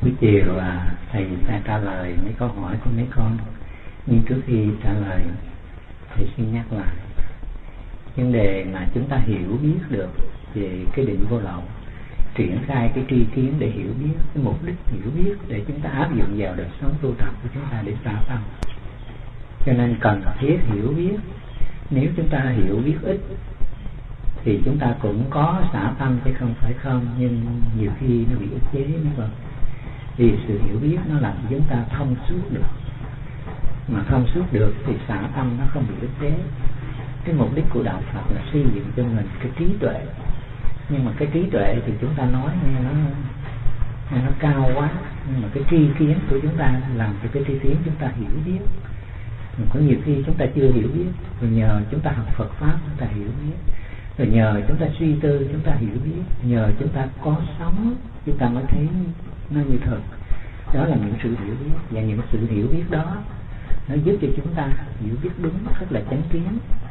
Buổi chiều thầy sẽ trả lời mấy câu hỏi của mấy con. Nhưng trước khi trả lời, thầy xin nhắc lại vấn đề mà chúng ta hiểu biết được về cái định vô lậu, triển khai cái tri kiến để hiểu biết, cái mục đích hiểu biết để chúng ta áp dụng vào đời sống tu tập của chúng ta để xả tâm. Cho nên cần thiết hiểu biết. Nếu chúng ta hiểu biết ít thì chúng ta cũng có xả tâm chứ không phải không, nhưng nhiều khi nó bị ức chế nữa rồi. Vì sự hiểu biết nó làm cho chúng ta thông suốt được, mà thông suốt được thì xả tâm nó không bị ức chế. Cái mục đích của đạo Phật là xây dựng cho mình cái trí tuệ, nhưng mà cái trí tuệ thì chúng ta nói nghe nó cao quá, nhưng mà cái tri kiến của chúng ta làm cho cái tri kiến chúng ta hiểu biết. Có nhiều khi chúng ta chưa hiểu biết, rồi nhờ chúng ta học Phật pháp chúng ta hiểu biết, rồi nhờ chúng ta suy tư chúng ta hiểu biết, nhờ chúng ta có sống chúng ta mới thấy nó như thật. Đó là những sự hiểu biết, và những sự hiểu biết đó nó giúp cho chúng ta hiểu biết đúng, rất là chánh kiến,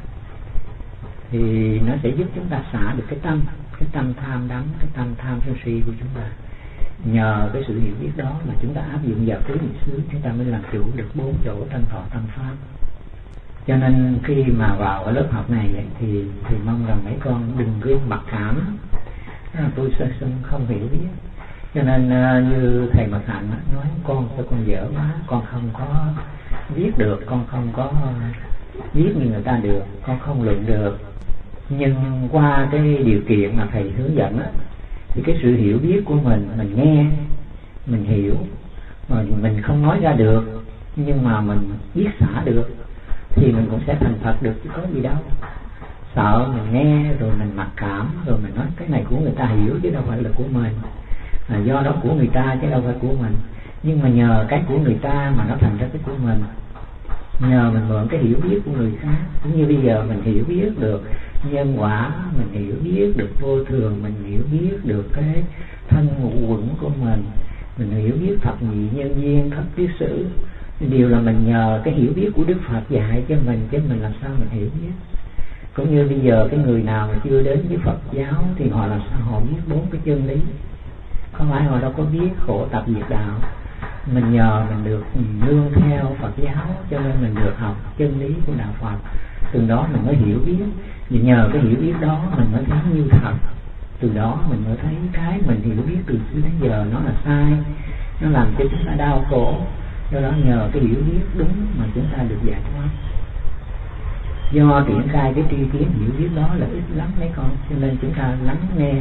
thì nó sẽ giúp chúng ta xả được cái tâm tham đắm, cái tâm tham sân si của chúng ta. Nhờ cái sự hiểu biết đó mà chúng ta áp dụng vào tứ niệm xứ, chúng ta mới làm chủ được 4 chỗ thân thọ tâm pháp. Cho nên khi mà vào cái lớp học này thì mong rằng mấy con đừng cứ mặc cảm tôi sơ sưng không hiểu biết. Cho nên như thầy Mật Hạnh nói, con sao con dở quá, con không có viết được, con không có viết như người ta được, con không luận được. Nhưng qua cái điều kiện mà thầy hướng dẫn thì cái sự hiểu biết của mình nghe, mình hiểu, mà mình không nói ra được, nhưng mà mình biết xả được, thì mình cũng sẽ thành Phật được chứ có gì đâu. Sợ mình nghe rồi mình mặc cảm, rồi mình nói cái này của người ta hiểu chứ đâu phải là của mình, là do đó của người ta chứ đâu phải của mình. Nhưng mà nhờ cái của người ta mà nó thành ra cái của mình, nhờ mình mượn cái hiểu biết của người khác. Cũng như bây giờ mình hiểu biết được nhân quả, mình hiểu biết được vô thường, mình hiểu biết được cái thân ngũ uẩn của mình hiểu biết thập nhị nhân duyên, thất kiết sử, đều là mình nhờ cái hiểu biết của Đức Phật dạy cho mình, chứ mình làm sao mình hiểu biết. Cũng như bây giờ cái người nào mà chưa đến với Phật giáo thì họ làm sao họ biết 4 cái chân lý? Không phải họ đâu có biết khổ tập diệt đạo. Mình nhờ mình được nương theo Phật giáo, cho nên mình được học chân lý của đạo Phật, từ đó mình mới hiểu biết. Vì nhờ cái hiểu biết đó mình mới thấy như thật, từ đó mình mới thấy cái mình hiểu biết từ xưa đến giờ nó là sai, nó làm cho chúng ta đau khổ. Do đó nhờ cái hiểu biết đúng mà chúng ta được giải thoát. Do triển khai cái tri kiến hiểu biết đó là ít lắm mấy con, cho nên chúng ta lắng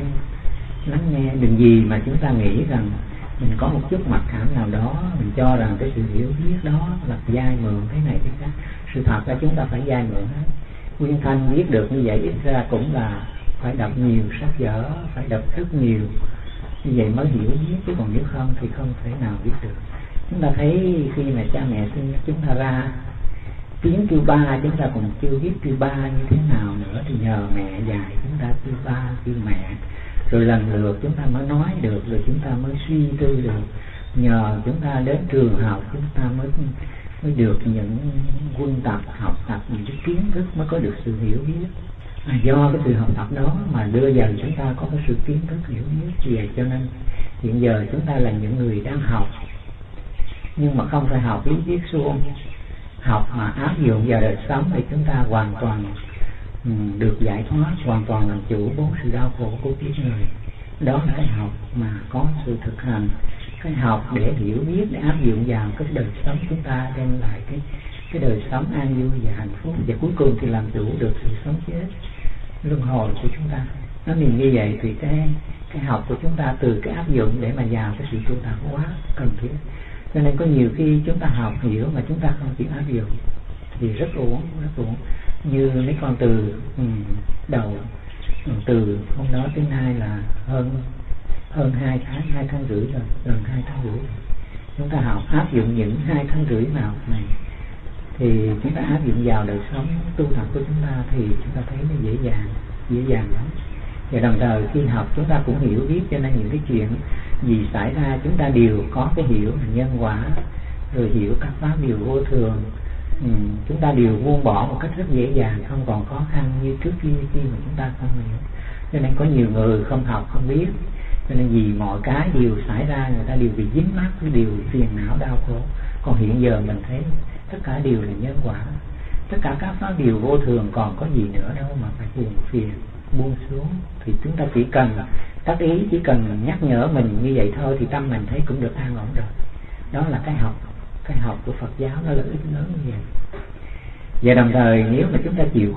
nghe, đừng gì mà chúng ta nghĩ rằng mình có một chút mặc cảm nào đó, mình cho rằng cái sự hiểu biết đó là dai mượn thế này thế khác. Sự thật là chúng ta phải dai mượn hết. Nguyên Thanh viết được như vậy ít ra cũng là phải đọc nhiều sách vở, phải đọc rất nhiều, như vậy mới hiểu biết, chứ còn nếu không thì không thể nào biết được. Chúng ta thấy khi mà cha mẹ sinh chúng ta ra, tiếng kêu ba chúng ta còn chưa biết kêu ba như thế nào nữa, thì nhờ mẹ dạy chúng ta kêu ba, kêu mẹ, rồi lần lượt chúng ta mới nói được, rồi chúng ta mới suy tư được. Nhờ chúng ta đến trường học chúng ta mới được những quân tập, học tập những cái kiến thức, mới có được sự hiểu biết. Do cái sự học tập đó mà đưa vào chúng ta có cái sự kiến thức hiểu biết. Vì vậy cho nên hiện giờ chúng ta là những người đang học, nhưng mà không phải học lý thuyết suông, học mà áp dụng vào đời sống thì chúng ta hoàn toàn được giải thoát, hoàn toàn làm chủ 4 sự đau khổ của kiếp người. Đó là cái học mà có sự thực hành, cái học để hiểu biết, để áp dụng vào cái đời sống chúng ta, đem lại cái đời sống an vui và hạnh phúc, và cuối cùng thì làm chủ được sự sống chết luân hồi của chúng ta. Nó nhìn như vậy thì cái học của chúng ta từ cái áp dụng để mà vào cái sự tu tập quá cần thiết. Cho nên có nhiều khi chúng ta học hiểu mà chúng ta không chịu áp dụng thì rất uổng. Như mấy con từ đầu, từ hôm đó tới nay là hơn 2 tháng rưỡi rồi, gần 2 tháng rưỡi. Chúng ta học áp dụng những 2 tháng rưỡi vào này thì chúng ta áp dụng vào đời sống tu tập của chúng ta thì chúng ta thấy nó dễ dàng lắm. Và đồng thời khi học chúng ta cũng hiểu biết, cho nên những cái chuyện gì xảy ra chúng ta đều có cái hiểu nhân quả, rồi hiểu các pháp điều vô thường. Chúng ta đều buông bỏ một cách rất dễ dàng, không còn khó khăn như trước khi mà chúng ta không hiểu. Cho nên có nhiều người không học không biết, Cho nên vì mọi cái điều xảy ra người ta đều bị dính mắc với điều phiền não đau khổ. Còn hiện giờ mình thấy tất cả đều là nhân quả, tất cả các pháp điều vô thường, còn có gì nữa đâu mà phải buồn phiền buông xuống. Thì chúng ta chỉ cần tác ý, chỉ cần nhắc nhở mình như vậy thôi thì tâm mình thấy cũng được an ổn rồi. Đó là cái học của Phật giáo, nó lợi ích lớn như vậy. Và đồng thời nếu mà chúng ta chịu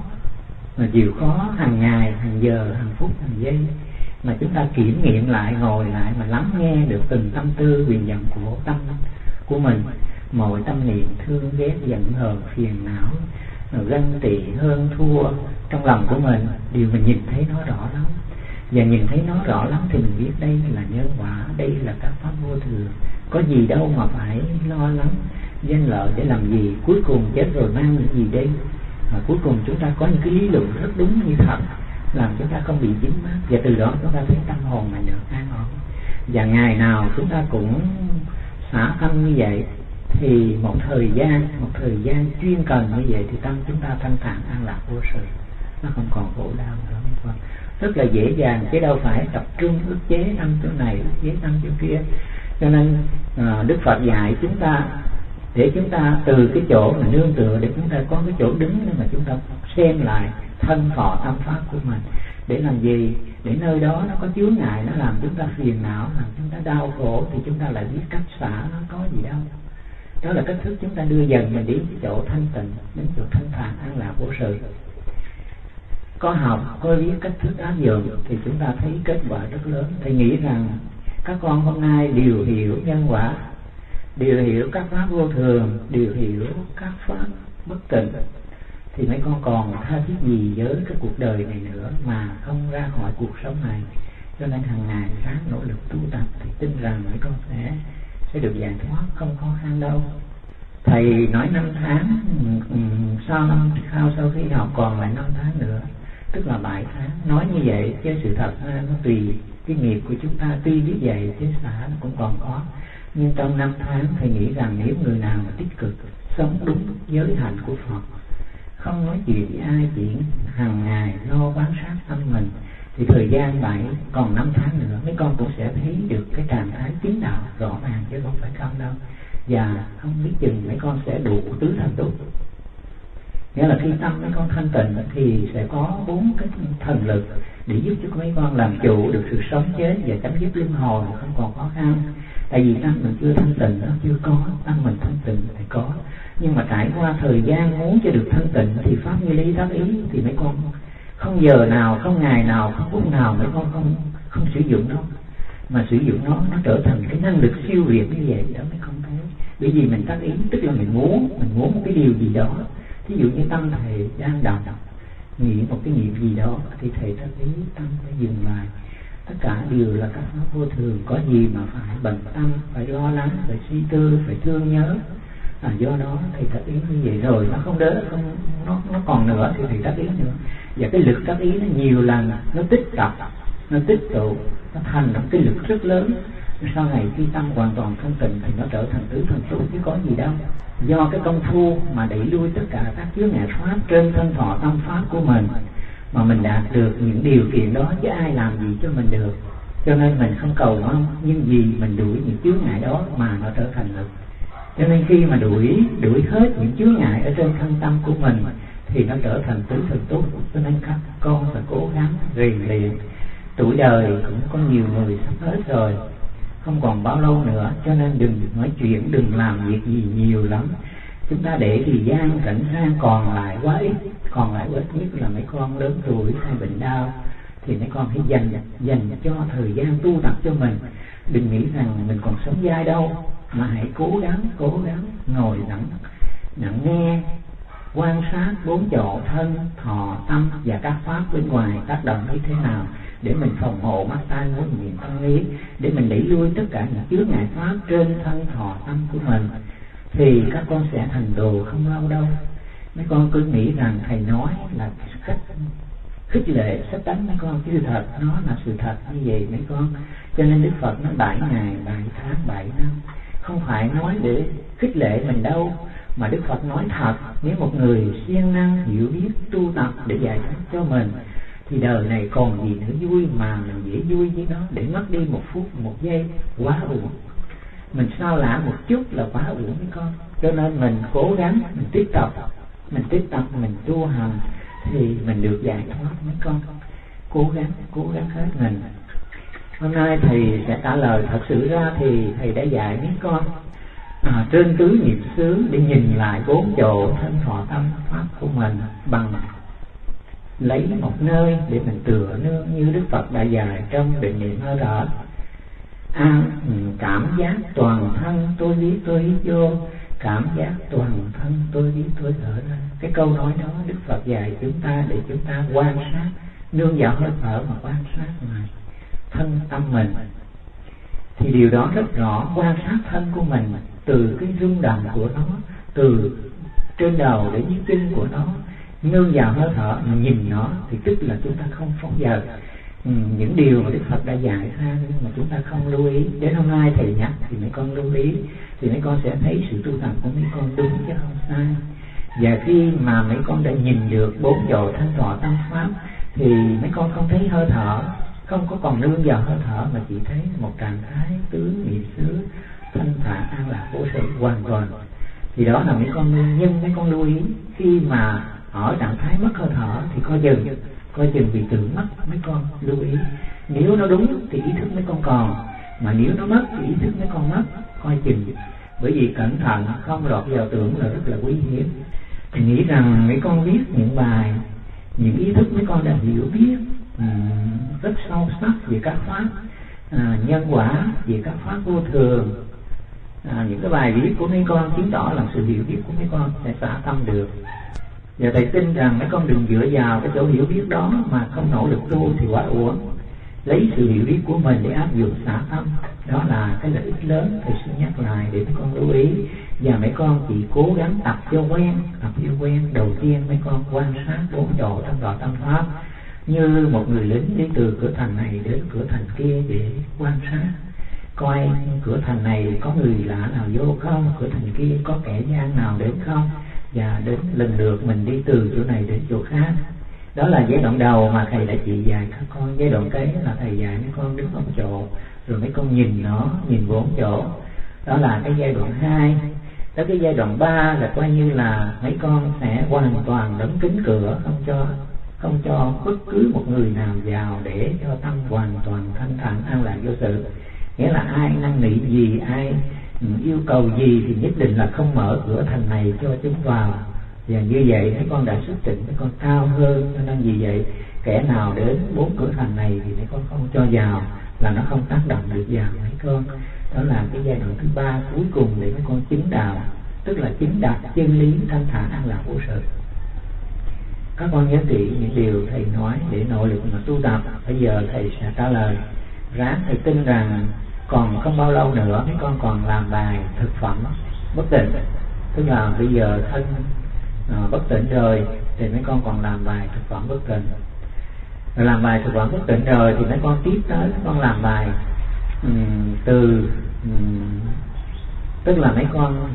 khó hàng ngày, hàng giờ, hàng phút, hàng giây, mà chúng ta kiểm nghiệm lại, ngồi lại mà lắng nghe được từng tâm tư quyền vọng của tâm của mình, mọi tâm niệm thương ghét giận hờn phiền não, ganh tị hơn thua trong lòng của mình, điều mình nhìn thấy nó rõ lắm. Và nhìn thấy nó rõ lắm thì mình biết đây là nhân quả, đây là các pháp vô thường, có gì đâu mà phải lo lắng danh lợi để làm gì, cuối cùng chết rồi mang những gì đây. Mà cuối cùng chúng ta có những cái lý luận rất đúng như thật, làm chúng ta không bị dính mắc, và từ đó chúng ta thấy tâm hồn mình được an ổn. Và ngày nào chúng ta cũng xả tâm như vậy, thì một thời gian chuyên cần như vậy thì tâm chúng ta thanh thản an lạc vô sự, nó không còn khổ đau nữa. Rất là dễ dàng, chứ đâu phải tập trung ức chế tâm chỗ này, ức chế tâm chỗ kia. Cho nên Đức Phật dạy chúng ta để chúng ta từ cái chỗ mà nương tựa, để chúng ta có cái chỗ đứng để mà chúng ta xem lại thân thọ tâm pháp của mình. Để làm gì? Để nơi đó nó có chướng ngại, nó làm chúng ta phiền não, làm chúng ta đau khổ, thì chúng ta lại biết cách xả, nó có gì đâu. Đó là cách thức chúng ta đưa dần mình đến cái chỗ thanh tịnh, đến chỗ thanh thản an lạc vô sự. Có học, có biết cách thức áp dụng thì chúng ta thấy kết quả rất lớn. Thầy nghĩ rằng các con hôm nay đều hiểu nhân quả, đều hiểu các pháp vô thường, đều hiểu các pháp bất tịnh, thì mấy con còn tha thiết gì với cái cuộc đời này nữa mà không ra khỏi cuộc sống này. Cho nên hàng ngày ráng nỗ lực tu tập thì tin rằng mấy con sẽ được giải thoát, không khó khăn đâu. Thầy nói 5 tháng, sau khi học còn lại 5 tháng nữa, tức là 7 tháng. Nói như vậy chứ sự thật nó tùy cái nghiệp của chúng ta, tuy biết vậy chứ xả nó cũng còn có. Nhưng trong 5 tháng thầy nghĩ rằng nếu người nào mà tích cực sống đúng giới hạnh của Phật, không nói chuyện với ai, chỉ hàng ngày lo quan sát tâm mình, thì thời gian 7 còn 5 tháng nữa mấy con cũng sẽ thấy được cái trạng thái tiến đạo rõ ràng, chứ không phải không đâu. Và không biết chừng mấy con sẽ đủ tứ thành túc. Nghĩa là khi tâm mấy con thanh tịnh thì sẽ có 4 cái thần lực để giúp cho mấy con làm chủ được sự sống chết và chấm dứt luân hồi, không còn khó khăn. Tại vì tâm mình chưa thanh tịnh, nó chưa có, tâm mình thanh tịnh thì có. Nhưng mà trải qua thời gian muốn cho được thanh tịnh thì pháp như lý tác ý thì mấy con không giờ nào, không ngày nào, không phút nào mấy con không sử dụng nó, mà sử dụng nó trở thành cái năng lực siêu việt như vậy đó mấy con thấy. Bởi vì mình tác ý tức là mình muốn một cái điều gì đó. Ví dụ như tâm thầy đang đọc nghĩ một cái niệm gì đó thì thầy tác ý tâm phải dừng lại. Tất cả đều là các pháp vô thường, có gì mà phải bận tâm, phải lo lắng, phải suy tư, phải thương nhớ. Do đó thầy tác ý như vậy rồi nó không đỡ, nó còn nữa thì thầy tác ý nữa. Và cái lực tác ý nó nhiều lần, nó tích tập, nó tích tụ, nó thành một cái lực rất lớn. Sau này khi tâm hoàn toàn thanh tịnh thì nó trở thành tứ thành trụ, chứ có gì đâu. Do cái công phu mà đẩy lui tất cả các chướng ngại pháp trên thân thọ tâm pháp của mình mà mình đạt được những điều kiện đó, chứ ai làm gì cho mình được. Cho nên mình không cầu mong, nhưng vì mình đuổi những chướng ngại đó mà nó trở thành lực. Cho nên khi mà đuổi hết những chướng ngại ở trên thân tâm của mình thì nó trở thành tứ thần tốt. Cho nên các con phải cố gắng rèn luyện. Tuổi đời cũng có nhiều người sắp hết rồi, không còn bao lâu nữa, cho nên đừng nói chuyện, đừng làm việc gì nhiều lắm. Chúng ta để thời gian rảnh rang còn lại quá ít, nhất là mấy con lớn tuổi hay bệnh đau thì mấy con hãy dành cho thời gian tu tập cho mình. Đừng nghĩ rằng mình còn sống dai đâu, mà hãy cố gắng ngồi lặng nghe, quan sát 4 chỗ thân, thọ, tâm và các pháp bên ngoài tác động như thế nào, để mình phòng hộ mắt tai mũi miệng thân ý, để mình đẩy lui tất cả những chướng ngại pháp trên thân thọ tâm của mình, thì các con sẽ thành đồ không lâu đâu. Mấy con cứ nghĩ rằng thầy nói là khích lệ sách đánh mấy con, chứ thật nó là sự thật như vậy mấy con. Cho nên Đức Phật nói 7 ngày 7 tháng 7 năm, không phải nói để khích lệ mình đâu, mà Đức Phật nói thật. Nếu một người siêng năng hiểu biết tu tập để giải thoát cho mình thì đời này còn gì nữa vui mà mình dễ vui với nó, để mất đi một phút một giây quá uổng. Mình sao lãng một chút là quá uổng với con. Cho nên mình cố gắng, mình tiếp tục mình tu hành thì mình được giải thoát mấy con. Cố gắng hết mình. Hôm nay thầy sẽ trả lời. Thật sự ra thì thầy đã dạy mấy con trên tứ niệm xứ để nhìn lại bốn chỗ thân thọ tâm pháp của mình, bằng lấy một nơi để mình tựa nương như Đức Phật đã dạy trong định niệm hơi thở. Cảm giác toàn thân tôi biết tôi hít vô, cảm giác toàn thân tôi biết tôi thở ra. Cái câu nói đó Đức Phật dạy chúng ta để chúng ta quan sát, nương vào hơi thở mà quan sát mà thân tâm mình. Thì điều đó rất rõ, quan sát thân của mình từ cái rung động của nó, từ trên đầu đến dưới chân của nó, nương vào hơi thở mà nhìn nó, thì tức là chúng ta không phóng dật những điều mà Đức Phật đã dạy ra, nhưng mà chúng ta không lưu ý. Đến hôm nay thầy nhắc thì mấy con lưu ý, thì mấy con sẽ thấy sự tu tập của mấy con đúng chứ không sai. Và khi mà mấy con đã nhìn được bốn chỗ thân thọ tâm pháp thì mấy con không thấy hơi thở, không có còn nương vào hơi thở, mà chỉ thấy một trạng thái tứ niệm xứ thanh thản an lạc vô sự hoàn toàn. Thì đó là mấy con nguyên nhân mấy con lưu ý. Khi mà ở trạng thái mất hơi thở thì coi chừng bị tưởng mất, mấy con lưu ý. Nếu nó đúng thì ý thức mấy con còn, mà nếu nó mất thì ý thức mấy con mất, coi chừng. Bởi vì cẩn thận không lọt vào tưởng là rất là quý hiếm. Thì nghĩ rằng mấy con viết những bài, những ý thức mấy con đã hiểu biết rất sâu sắc về các pháp nhân quả, về các pháp vô thường. Những cái bài viết của mấy con chứng tỏ là sự hiểu biết của mấy con sẽ xả tâm được. Và thầy tin rằng mấy con đừng dựa vào cái chỗ hiểu biết đó mà không nỗ lực tu thì quá uổng. Lấy sự hiểu biết của mình để áp dụng xả tâm, đó là cái lợi ích lớn. Thầy xin nhắc lại để mấy con lưu ý. Và mấy con chỉ cố gắng tập cho quen. Đầu tiên mấy con quan sát bốn chỗ trong đoạn tâm pháp, như một người lính đi từ cửa thành này đến cửa thành kia để quan sát, coi cửa thành này có người lạ nào vô không, cửa thành kia có kẻ gian nào đến không, và đến lần lượt mình đi từ chỗ này đến chỗ khác. Đó là giai đoạn đầu mà thầy đã chỉ dạy các con. Giai đoạn kế là thầy dạy mấy con đứng một chỗ, rồi mấy con nhìn nó, nhìn bốn chỗ. Đó là cái giai đoạn 2. Tới cái giai đoạn 3 là coi như là mấy con sẽ hoàn toàn đóng kín cửa, không cho bất cứ một người nào vào, để cho tâm hoàn toàn thanh thản an lạc vô sự. Nghĩa là ai năn nỉ gì, ai yêu cầu gì thì nhất định là không mở cửa thành này cho chúng vào. Và như vậy mấy con đã xuất trình, mấy con cao hơn. Cho nên vì vậy kẻ nào đến 4 cửa thành này thì mấy con không cho vào, là nó không tác động được vào mấy con. Đó là cái giai đoạn thứ 3 cuối cùng để mấy con chứng đạo, tức là chứng đạt chân lý thanh thản an lạc vô sự. Các con nhớ kỹ những điều thầy nói để nội lực mà tu tập. Bây giờ thầy sẽ trả lời. Ráng thầy tin rằng còn không bao lâu nữa mấy con còn làm bài thực phẩm bất tịnh. Tức là bây giờ thân bất tịnh rồi thì mấy con còn làm bài thực phẩm bất tịnh. Rồi làm bài thực phẩm bất tịnh rồi thì mấy con tiếp tới mấy con làm bài tức là mấy con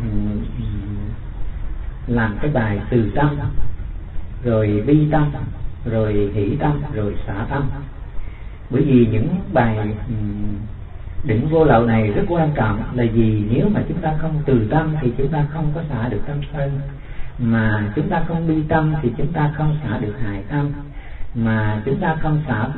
làm cái bài từ tâm, rồi bi tâm, rồi hỷ tâm, rồi xả tâm. Bởi vì những bài định vô lậu này rất quan trọng, là vì nếu mà chúng ta không từ tâm thì chúng ta không có xả được tâm sân, mà chúng ta không bi tâm thì chúng ta không xả được hại tâm, mà chúng ta không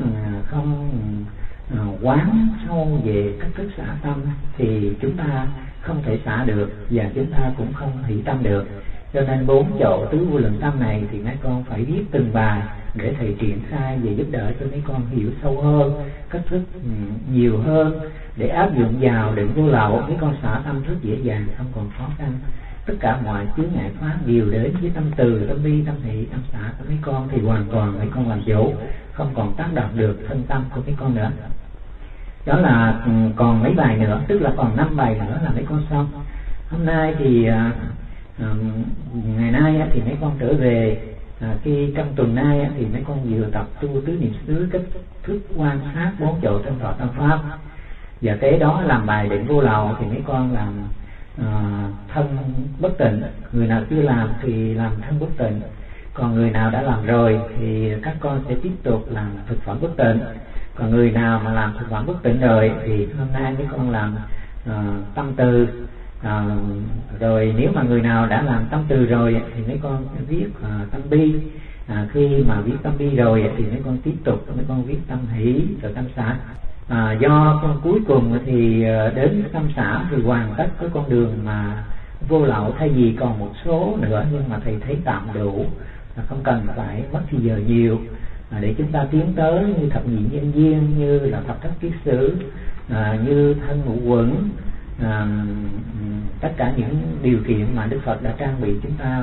quán sâu về cách thức xả tâm thì chúng ta không thể xả được, và chúng ta cũng không hỷ tâm được. Cho nên 4 chỗ tứ vô lượng tâm này thì mấy con phải viết từng bài để thầy triển khai về giúp đỡ cho mấy con hiểu sâu hơn, cách thức nhiều hơn, để áp dụng vào định vô lậu. Mấy con xả tâm rất dễ dàng, không còn khó khăn. Tất cả mọi chướng ngại pháp đều đến với tâm từ, tâm bi, tâm hỷ, tâm xả của mấy con thì hoàn toàn mấy con làm chủ, không còn tác động được thân tâm của mấy con nữa. Đó là còn mấy bài nữa, tức là còn 5 bài nữa là mấy con xong. Hôm nay thì ngày nay thì mấy con trở về, khi trong tuần nay thì mấy con vừa tập tu tứ niệm xứ, cách thức quan sát 4 chỗ trong thọ tâm pháp, và kế đó làm bài định vô lậu thì mấy con làm thân bất tịnh. Người nào chưa làm thì làm thân bất tịnh. Còn người nào đã làm rồi thì các con sẽ tiếp tục làm thực phẩm bất tịnh. Còn người nào mà làm thực phẩm bất tịnh rồi thì hôm nay mấy con làm tâm từ. Rồi nếu mà người nào đã làm tâm từ rồi thì mấy con viết tâm bi. Khi mà viết tâm bi rồi thì mấy con tiếp tục mấy con viết tâm hỷ rồi tâm xả. Do con cuối cùng thì đến tâm xả thì hoàn tất cái con đường mà vô lậu, thay vì còn một số nữa nhưng mà thầy thấy tạm đủ, không cần phải mất thời giờ nhiều để chúng ta tiến tới như thập nhị nhân duyên, như là thập thất kiết sử, như thân ngũ quẩn, tất cả những điều kiện mà Đức Phật đã trang bị chúng ta,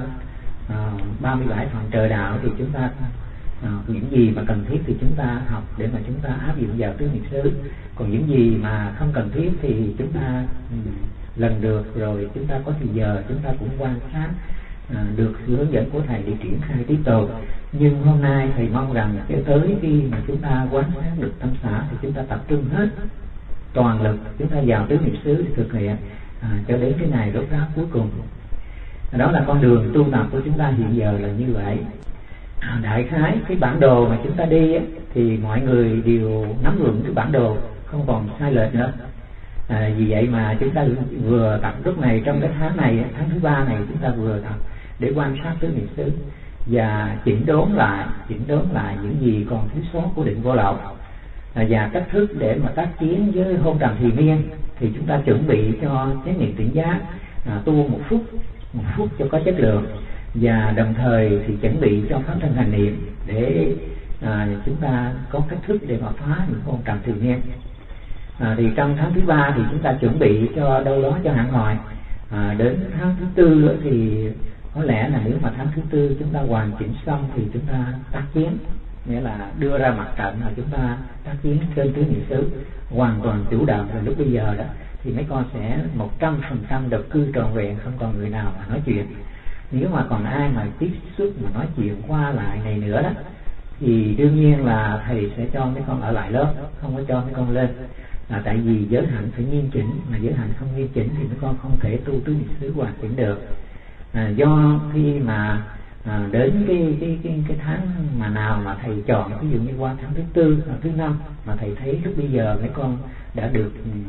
37 phần trời đạo thì chúng ta những gì mà cần thiết thì chúng ta học để mà chúng ta áp dụng vào tứ niệm xứ. Còn những gì mà không cần thiết thì chúng ta lần được rồi chúng ta có thời giờ chúng ta cũng quan sát được sự hướng dẫn của thầy để triển khai tiếp tục. Nhưng hôm nay thầy mong rằng cho tới khi mà chúng ta quan sát được tâm xả thì chúng ta tập trung hết toàn lực chúng ta vào tứ niệm xứ để thực hiện cho đến cái ngày rốt ráo cuối cùng. Đó là con đường tu tập của chúng ta hiện giờ là như vậy. Đại khái cái bản đồ mà chúng ta đi thì mọi người đều nắm vững cái bản đồ, không còn sai lệch nữa. Vì vậy mà chúng ta vừa tập lúc này trong cái tháng này, tháng thứ 3 này chúng ta vừa tập để quan sát tứ niệm xứ và chỉnh đốn lại những gì còn thiếu sót của định vô lậu, và cách thức để mà tác chiến với hôn trầm thùy miên. Thì chúng ta chuẩn bị cho chánh niệm tỉnh giác, tu một phút cho có chất lượng, và đồng thời thì chuẩn bị cho pháp thân hành niệm để chúng ta có cách thức để mà phá những hôn trầm thùy miên. Thì trong tháng thứ 3 thì chúng ta chuẩn bị cho đâu đó cho hẳn hoài. Đến tháng thứ 4 thì có lẽ là nếu mà tháng thứ 4 chúng ta hoàn chỉnh xong thì chúng ta tác chiến, nghĩa là đưa ra mặt trận là chúng ta tác chiến trên tứ niệm xứ hoàn toàn chủ động. Rồi lúc bây giờ đó thì mấy con sẽ 100% độc cư trọn vẹn, không còn người nào mà nói chuyện. Nếu mà còn ai mà tiếp xúc mà nói chuyện qua lại này nữa đó thì đương nhiên là thầy sẽ cho mấy con ở lại lớp, không có cho mấy con lên. Tại vì giới hạnh phải nghiêm chỉnh, mà giới hạnh không nghiêm chỉnh thì mấy con không thể tu tứ niệm xứ hoàn chỉnh được. Do khi mà đến cái tháng mà nào mà thầy chọn, ví dụ như qua tháng thứ 4 hoặc thứ 5 mà thầy thấy lúc bây giờ mấy con đã được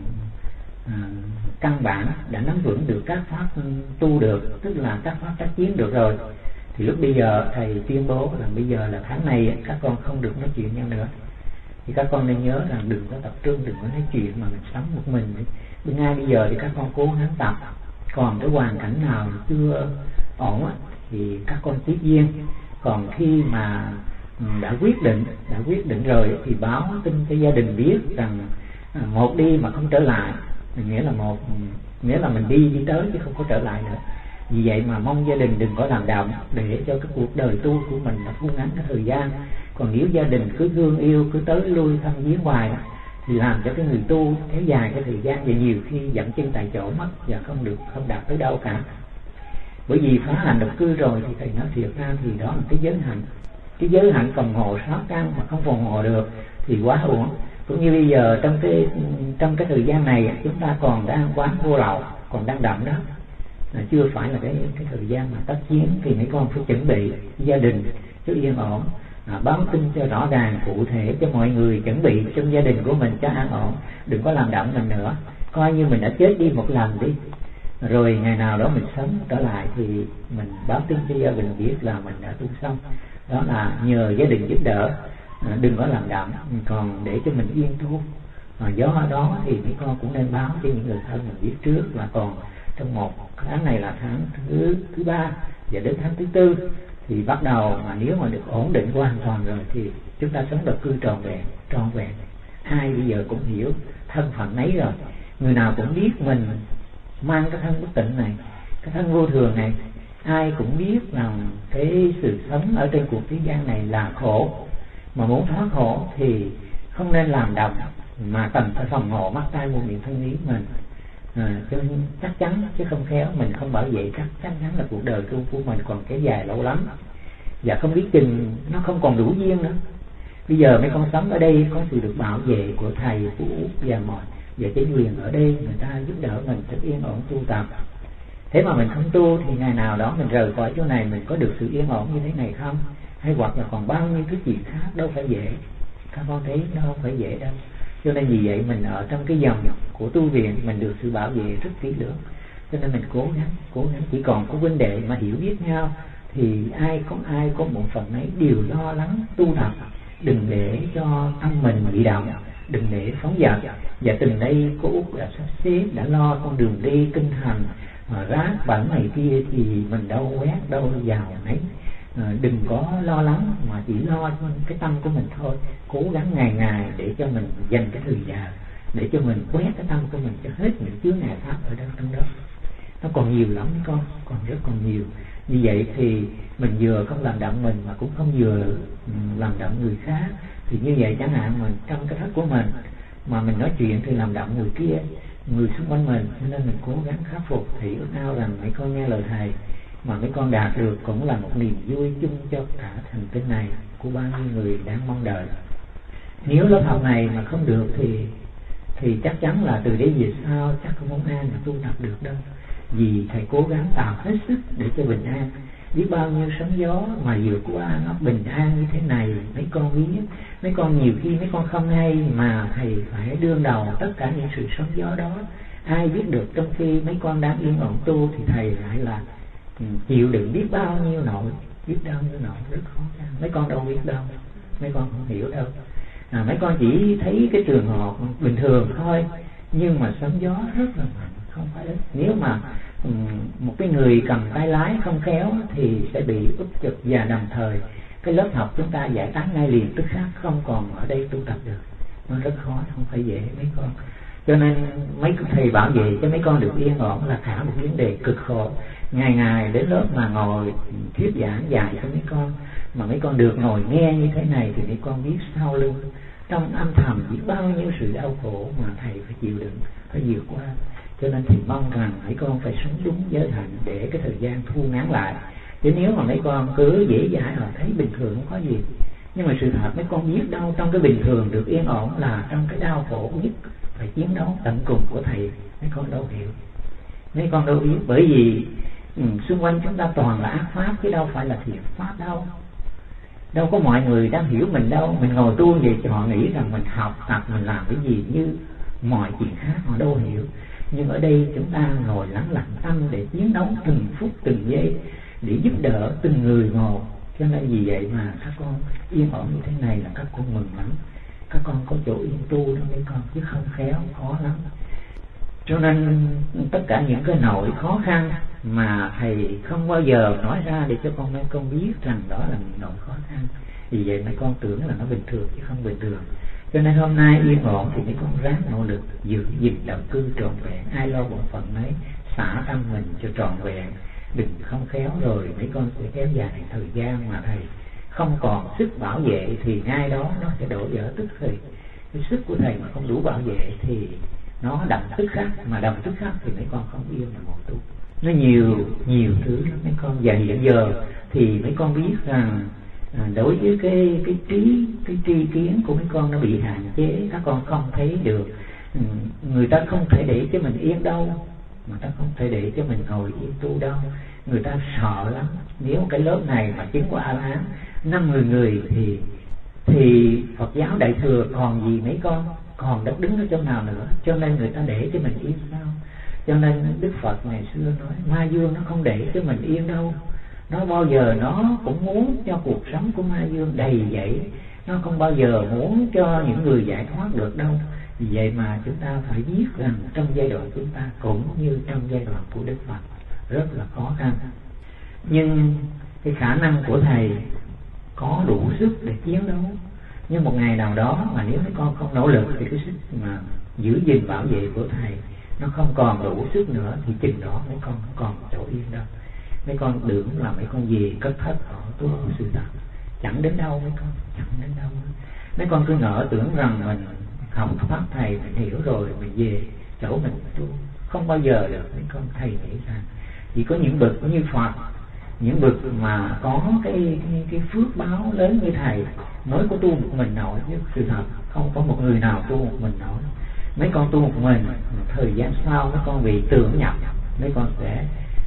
căn bản, đã nắm vững được các pháp tu được, tức là các pháp tác chiến được rồi, thì lúc bây giờ thầy tuyên bố là bây giờ là tháng này các con không được nói chuyện nhau nữa. Thì các con nên nhớ rằng đừng có tập trung, đừng có nói chuyện mà mình sống một mình. Ngay bây giờ thì các con cố gắng tập. Còn cái hoàn cảnh nào chưa ổn thì các con tiếp duyên. Còn khi mà đã quyết định rồi thì báo tin cho gia đình biết rằng một đi mà không trở lại, nghĩa là mình đi tới chứ không có trở lại nữa. Vì vậy mà mong gia đình đừng có làm động để cho cái cuộc đời tu của mình nó thu ngắn cái thời gian. Còn nếu gia đình cứ thương yêu, cứ tới lui thăm viếng hoài thì làm cho cái người tu kéo dài cái thời gian, và nhiều khi dậm chân tại chỗ mất và không đạt tới đâu cả. Bởi vì phá hành độc cư rồi thì thầy nói thiệt ra thì đó là cái giới hạnh. Cái giới hạnh phòng hộ 6 căn mà không phòng hộ được thì quá uổng. Cũng như bây giờ trong cái thời gian này chúng ta còn đang quán vô lậu, còn đang đậm đó, chưa phải là cái thời gian mà tác chiến. Thì mấy con phải chuẩn bị gia đình cho yên ổn, báo tin cho rõ ràng cụ thể cho mọi người, chuẩn bị trong gia đình của mình cho an ổn, đừng có làm động mình nữa. Coi như mình đã chết đi một lần đi, rồi ngày nào đó mình sống trở lại thì mình báo tin cho gia đình biết là mình đã tu xong. Đó là nhờ gia đình giúp đỡ, đừng có làm động, còn để cho mình yên tu. Do đó thì mấy con cũng nên báo cho những người thân mình biết trước là còn trong một tháng này là tháng thứ 3 và đến tháng thứ 4 thì bắt đầu mà nếu mà được ổn định hoàn toàn rồi thì chúng ta sống độc cư trọn vẹn. Ai bây giờ cũng hiểu thân phận ấy rồi, người nào cũng biết mình mang cái thân bất tịnh này, cái thân vô thường này. Ai cũng biết rằng cái sự sống ở trên cuộc thế gian này là khổ, mà muốn thoát khổ thì không nên làm động, mà cần phải phòng hộ mắt tai mũi miệng thân ý mình. Cho nên chắc chắn chứ không khéo mình không bảo vệ, chắc chắn là cuộc đời tu của mình còn kéo dài lâu lắm, và không biết chừng nó không còn đủ duyên nữa. Bây giờ mấy con sống ở đây có sự được bảo vệ của thầy, của Út và chính quyền ở đây, người ta giúp đỡ mình thật yên ổn tu tập. Thế mà mình không tu thì ngày nào đó mình rời khỏi chỗ này mình có được sự yên ổn như thế này không? Hay hoặc là còn bao nhiêu cái chuyện khác đâu phải dễ. Các con thấy đâu phải dễ đâu. Cho nên vì vậy mình ở trong cái dòng của tu viện mình được sự bảo vệ rất kỹ lưỡng. Cho nên mình cố gắng. Chỉ còn có huynh đệ mà hiểu biết nhau thì ai có một phần ấy đều lo lắng tu tập, đừng để cho tâm mình bị động, đừng để phóng dật. Và từng đây cô Út đã sắp xếp, đã lo con đường đi kinh hành, rác bẩn này kia thì mình đâu quét đâu vào ấy. Đừng có lo lắng mà chỉ lo cái tâm của mình thôi. Cố gắng ngày để cho mình dành cái thời gian để cho mình quét cái tâm của mình cho hết những chướng ngại pháp ở đâu trong đó. Nó còn nhiều lắm con, còn rất còn nhiều. Như vậy thì mình vừa không làm động mình mà cũng không vừa làm động người khác. Thì như vậy chẳng hạn mình trong cái thất của mình mà mình nói chuyện thì làm động người kia, người xung quanh mình. Cho nên mình cố gắng khắc phục. Thì ước ao rằng mấy con nghe lời thầy mà mấy con đạt được cũng là một niềm vui chung cho cả thành tinh này của bao nhiêu người đang mong đợi. Nếu lớp học này mà không được thì chắc chắn là từ đây về sau chắc không an mà tu tập được đâu. Vì thầy cố gắng tạo hết sức để cho bình an. Biết bao nhiêu sóng gió mà vượt qua nó bình an như thế này mấy con biết. Mấy con nhiều khi mấy con không hay mà thầy phải đương đầu tất cả những sự sóng gió đó. Ai biết được trong khi mấy con đang yên ổn tu thì thầy lại là chịu đựng biết bao nhiêu nỗi, rất khó khăn. Mấy con đâu biết đâu, mấy con không hiểu đâu. Mấy con chỉ thấy cái trường hợp bình thường thôi, nhưng mà sóng gió rất là mạnh, không phải ít. Nếu mà một cái người cầm tay lái không khéo thì sẽ bị úp chụp, và đồng thời cái lớp học chúng ta giải tán ngay liền tức khắc, không còn ở đây tu tập được. Nó rất khó, không phải dễ mấy con. Cho nên mấy thầy bảo vệ cho mấy con được yên ổn là cả một vấn đề cực khổ. Ngày đến lớp mà ngồi thuyết giảng dài cho mấy con, mà mấy con được ngồi nghe như thế này thì mấy con biết sau lưng trong âm thầm biết bao nhiêu sự đau khổ mà thầy phải chịu đựng, phải vượt qua. Cho nên thì mong rằng mấy con phải sống đúng giới hạnh để cái thời gian thu ngắn lại. Chứ nếu mà mấy con cứ dễ dãi họ thấy bình thường không có gì, nhưng mà sự thật mấy con biết đâu trong cái bình thường được yên ổn là trong cái đau khổ nhất phải chiến đấu tận cùng của thầy. Mấy con đâu hiểu, mấy con đâu biết. Bởi vì xung quanh chúng ta toàn là ác pháp chứ đâu phải là thiện pháp đâu. Đâu có mọi người đang hiểu mình đâu. Mình ngồi tu vậy cho họ nghĩ rằng mình học tập, mình làm cái gì như mọi chuyện khác, họ đâu hiểu. Nhưng ở đây chúng ta ngồi lắng lặng tâm để chiến đấu từng phút từng giây, để giúp đỡ từng người một. Cho nên vì vậy mà các con yên ổn như thế này là các con mừng lắm. Các con có chỗ yên tu đó mấy con, chứ không khéo khó lắm. Cho nên tất cả những cái nỗi khó khăn mà thầy không bao giờ nói ra để cho mấy con biết rằng đó là những nỗi khó khăn. Vì vậy mấy con tưởng là nó bình thường chứ không bình thường. Cho nên hôm nay yên ổn thì mấy con ráng nỗ lực giữ gìn động cư trọn vẹn. Ai lo bổn phận ấy, xả tâm mình cho trọn vẹn. Đừng không khéo rồi mấy con sẽ kéo dài thời gian mà thầy không còn sức bảo vệ thì ngay đó nó sẽ đổ vỡ tức thì. Cái sức của thầy mà không đủ bảo vệ thì nó đậm tức khắc, mà đậm tức khắc thì mấy con không yêu là một tu. Nó nhiều thứ lắm mấy con. Và hiện giờ thì mấy con biết rằng đối với cái tri kiến của mấy con nó bị hạn chế, các con không thấy được. Người ta không thể để cho mình yên đâu, người ta không thể để cho mình ngồi yên tu đâu. Người ta sợ lắm. Nếu cái lớp này mà chứng qua A-la-hán 50 người thì Phật giáo Đại Thừa còn gì mấy con, còn đất đứng ở chỗ nào nữa. Cho nên người ta để cho mình yên sao? Cho nên Đức Phật ngày xưa nói ma dương nó không để cho mình yên đâu. Nó bao giờ nó cũng muốn cho cuộc sống của ma dương đầy dẫy, nó không bao giờ muốn cho những người giải thoát được đâu. Vì vậy mà chúng ta phải biết rằng trong giai đoạn chúng ta cũng như trong giai đoạn của Đức Phật rất là khó khăn. Nhưng cái khả năng của thầy có đủ sức để chiến đấu. Nhưng một ngày nào đó mà nếu mấy con không nỗ lực thì cái sức mà giữ gìn bảo vệ của thầy nó không còn đủ sức nữa thì chừng đó mấy con không còn chỗ yên đâu. Mấy con tưởng là mấy con về cất thất ở tu sự thật, chẳng đến đâu mấy con, chẳng đến đâu. Mấy con cứ ngỡ tưởng rằng mình học pháp thầy mình hiểu rồi mình về chỗ mình tu, không bao giờ được. Mấy con thầy nghĩ rằng chỉ có những bậc như Phật, những bậc mà có cái phước báo lớn như thầy mới có tu một mình nổi. Chứ sự thật không có một người nào tu một mình nổi. Mấy con tu một mình, thời gian sau mấy con bị tưởng nhập, mấy con sẽ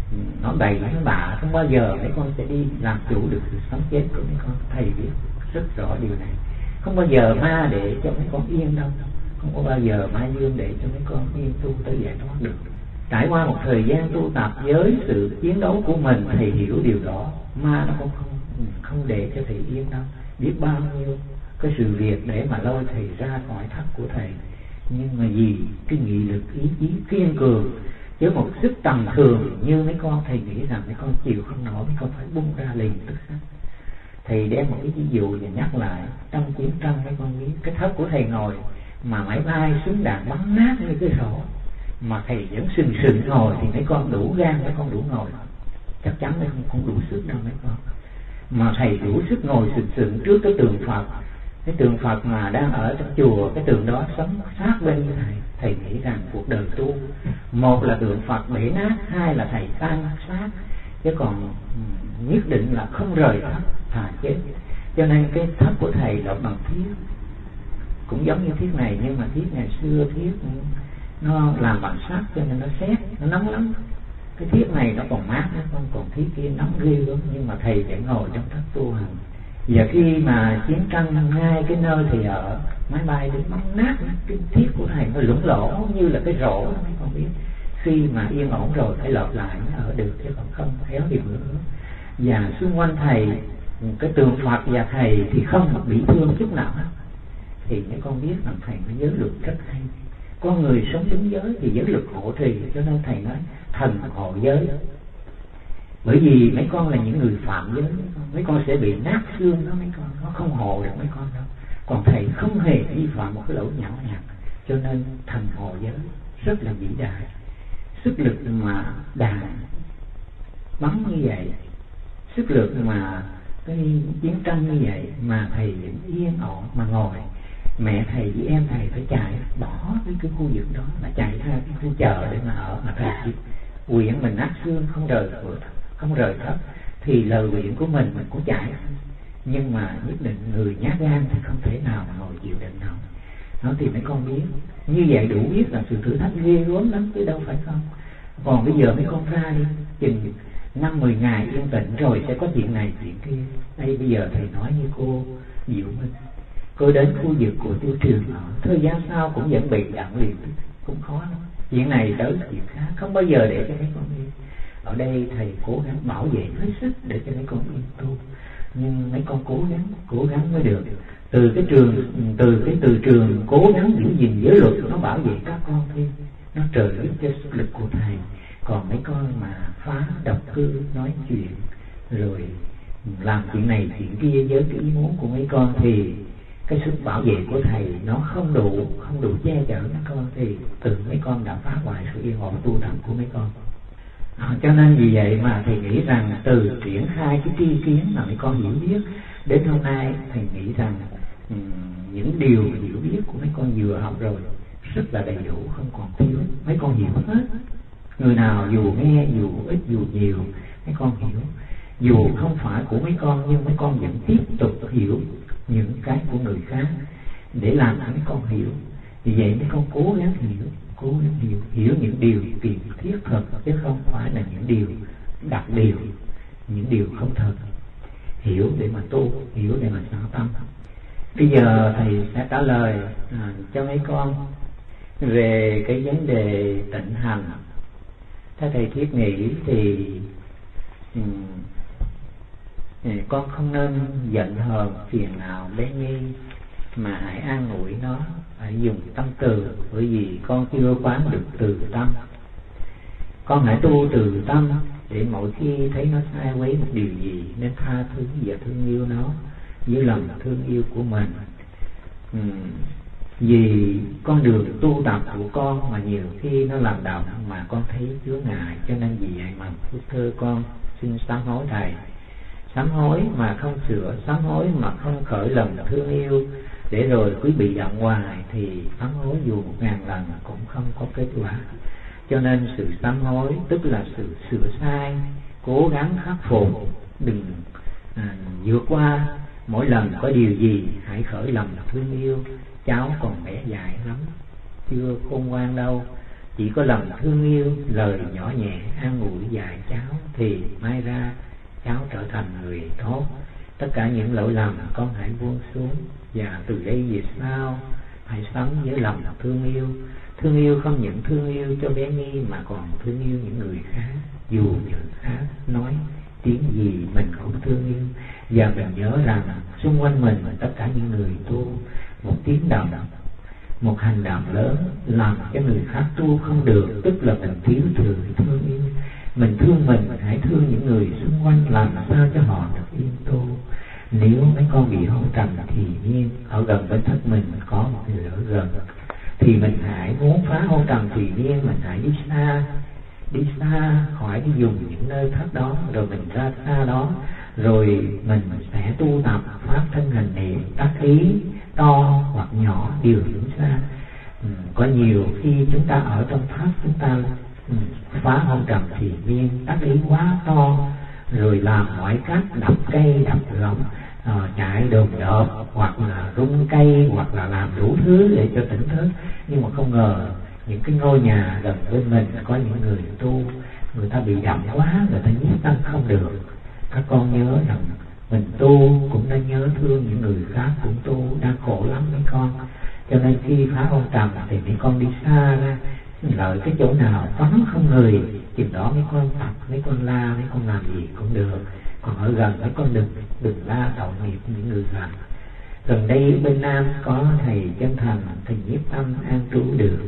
nói bậy nói bạ, không bao giờ mấy con sẽ đi làm chủ được sự sống chết của mấy con. Thầy biết rất rõ điều này. Không bao giờ ma để cho mấy con yên đâu, không có bao giờ ma dương để cho mấy con yên tu tới giải thoát được. Trải qua một thời gian tu tập với sự chiến đấu của mình, thầy hiểu điều đó. Ma nó cũng không để cho thầy yên đâu. Biết bao nhiêu cái sự việc để mà lôi thầy ra khỏi thất của thầy, nhưng mà vì cái nghị lực ý chí kiên cường, chứ một sức tầm thường như mấy con, thầy nghĩ rằng mấy con chịu không nổi, mấy con phải bung ra liền tức khắc. Thầy đem một cái ví dụ và nhắc lại trong chiến tranh, mấy con biết cái thất của thầy ngồi mà máy bay súng đạn bắn nát như cái sổ, mà thầy vẫn sừng sừng ngồi, thì mấy con đủ gan, mấy con đủ ngồi, chắc chắn mấy con không đủ sức đâu mấy con. Mà thầy đủ sức ngồi sừng sừng trước cái tượng Phật, cái tượng Phật mà đang ở trong chùa, cái tượng đó sống sát bên như thầy. Thầy nghĩ rằng cuộc đời tu, một là tượng Phật bể nát, hai là thầy tan sát, chứ còn nhất định là không rời thất, thà chết. Cho nên cái thất của thầy là bằng thiết, cũng giống như thiết này, nhưng mà thiết ngày xưa thiết nó làm bằng sắt cho nên nó sét, nó nóng lắm. Cái thiết này nó còn mát, nó không còn thiết kia nóng ghê lắm. Nhưng mà thầy phải ngồi trong thất tu hành. Và khi mà chiến tranh ngay cái nơi thầy ở, máy bay đến bắn nát cái thiết của thầy, nó lủng lỗ như là cái rổ đó, mấy con biết. Khi mà yên ổn rồi phải lọt lại nó ở được, chứ còn không khéo thì nữa. Và xung quanh thầy, cái tượng Phật và thầy thì không bị thương chút nào hết. Thì mấy con biết rằng thầy có giới luật rất hay. Con người sống đúng giới thì giới luật hộ trì, cho nên thầy nói thần hộ giới. Bởi vì mấy con là những người phạm giới, mấy con sẽ bị nát xương đó mấy con, nó không hộ được mấy con đâu. Còn thầy không hề vi phạm một cái lỗi nhỏ nhặt, cho nên thần hộ giới rất là vĩ đại. Sức lực mà đàn bắn như vậy, sức lực mà cái chiến tranh như vậy mà thầy yên ổn mà ngồi. Mẹ thầy với em thầy phải chạy bỏ cái khu vực đó, mà chạy ra cái khu chợ để mà ở, mà thầy chỉ quyện mình nát xương không rời thất, thì lời nguyện của mình cũng chạy. Nhưng mà nhất định người nhát gan thì không thể nào mà ngồi chịu đựng nổi. Nó thì mấy con biết như vậy đủ biết là sự thử thách ghê gớm lắm chứ đâu phải không. Còn bây giờ mấy con ra đi, chừng 5-10 ngày yên tĩnh rồi sẽ có chuyện này chuyện kia. Đây bây giờ thầy nói như cô Diệu Minh, cô đến khu vực của Tiêu Trường ở thời gian sau cũng vẫn bị đặng liền, cũng khó lắm. Chuyện này tới chuyện khác, không bao giờ để cho mấy con đi. Ở đây thầy cố gắng bảo vệ hết sức để cho mấy con yên tu, nhưng mấy con cố gắng mới được. Từ cái từ trường cố gắng giữ gìn giới luật, nó bảo vệ các con thêm, nó trợ giúp cho sức lực của thầy. Còn mấy con mà phá độc cư nói chuyện rồi làm chuyện này chuyện kia với cái ý muốn của mấy con, thì cái sức bảo vệ của thầy nó không đủ che chở mấy con, thì từ mấy con đã phá hoại sự yên ổn tu tập của mấy con. Cho nên vì vậy mà thầy nghĩ rằng từ triển khai cái tri kiến mà mấy con hiểu biết đến hôm nay, thầy nghĩ rằng những điều hiểu biết của mấy con vừa học rồi rất là đầy đủ, không còn thiếu. Mấy con hiểu hết, người nào dù nghe dù ít dù nhiều mấy con hiểu. Dù không phải của mấy con nhưng mấy con vẫn tiếp tục hiểu những cái của người khác để làm cho mấy con hiểu. Vì vậy mấy con cố gắng hiểu những điều kiện thiết thực, chứ không phải là những điều đặc điều, những điều không thật. Hiểu để mà tu, hiểu để mà sáng tâm. Bây giờ thầy sẽ trả lời cho mấy con về cái vấn đề tịnh hành. Theo thầy thiết nghĩ thì con không nên giận hờn phiền não bé nhi, mà hãy an ủi nó, hãy dùng tâm từ, bởi vì con chưa quán được từ tâm. Con hãy tu từ tâm để mỗi khi thấy nó sai quấy một điều gì nên tha thứ và thương yêu nó với lòng thương yêu của mình. Vì con đường tu tập của con mà nhiều khi nó làm động mà con thấy chướng ngại, cho nên vì vậy mà phúc thơ con xin sám hối thầy. Sám hối mà không sửa, sám hối mà không khởi lòng thương yêu, để rồi cứ bị động hoài thì sám hối dù 1000 lần cũng không có kết quả. Cho nên sự sám hối tức là sự sửa sai, cố gắng khắc phục, đừng vượt qua. Mỗi lần có điều gì hãy khởi lòng thương yêu. Cháu còn bé dại lắm, chưa khôn ngoan đâu, Chỉ có lòng thương yêu, lời nhỏ nhẹ an ủi dạy cháu, thì mai ra cháu trở thành người tốt. Tất cả những lỗi lầm con hãy buông xuống, và từ đây về sau hãy sống với lòng thương yêu. Thương yêu không những thương yêu cho bé Nhi mà còn thương yêu những người khác. Dù người khác nói tiếng gì mình cũng thương yêu. Và mình nhớ rằng xung quanh mình tất cả những người tu, một tiếng động, một hành động lớn làm cho người khác tu không được, tức là mình thiếu thương yêu. Mình thương mình, hãy thương những người xung quanh, làm sao cho họ được yên tu. Nếu mấy con bị hôn trầm thì nhiên ở gần bên thất mình có một cái lửa gần, thì mình hãy muốn phá hôn trầm thì nhiên, mình hãy đi xa khỏi đi dùng những nơi thất đó, rồi mình ra xa đó, rồi mình sẽ tu tập pháp thân hành niệm, tác ý to hoặc nhỏ đều hướng xa. Có nhiều khi chúng ta ở trong pháp, chúng ta phá hôn trầm thì nhiên, tác ý quá to, rồi làm mọi cách đập cây đập gọng, chạy đồn đợp, hoặc là rung cây, hoặc là làm đủ thứ để cho tỉnh thức. Nhưng mà không ngờ những cái ngôi nhà gần bên mình có những người tu, người ta bị động quá, người ta nhiếp tâm không được. Các con nhớ rằng mình tu cũng nên nhớ thương những người khác cũng tu, đang khổ lắm mấy con. Cho nên khi phá hôn trầm thì mấy con đi xa ra, lợi cái chỗ nào vắng không người, chừng đó mấy con tập, mấy con la, mấy con làm gì cũng được. Còn ở gần mấy con đừng la tội nghiệp những người gần. Gần đây bên Nam có thầy chân thành, thầy nhiếp tâm an trú được.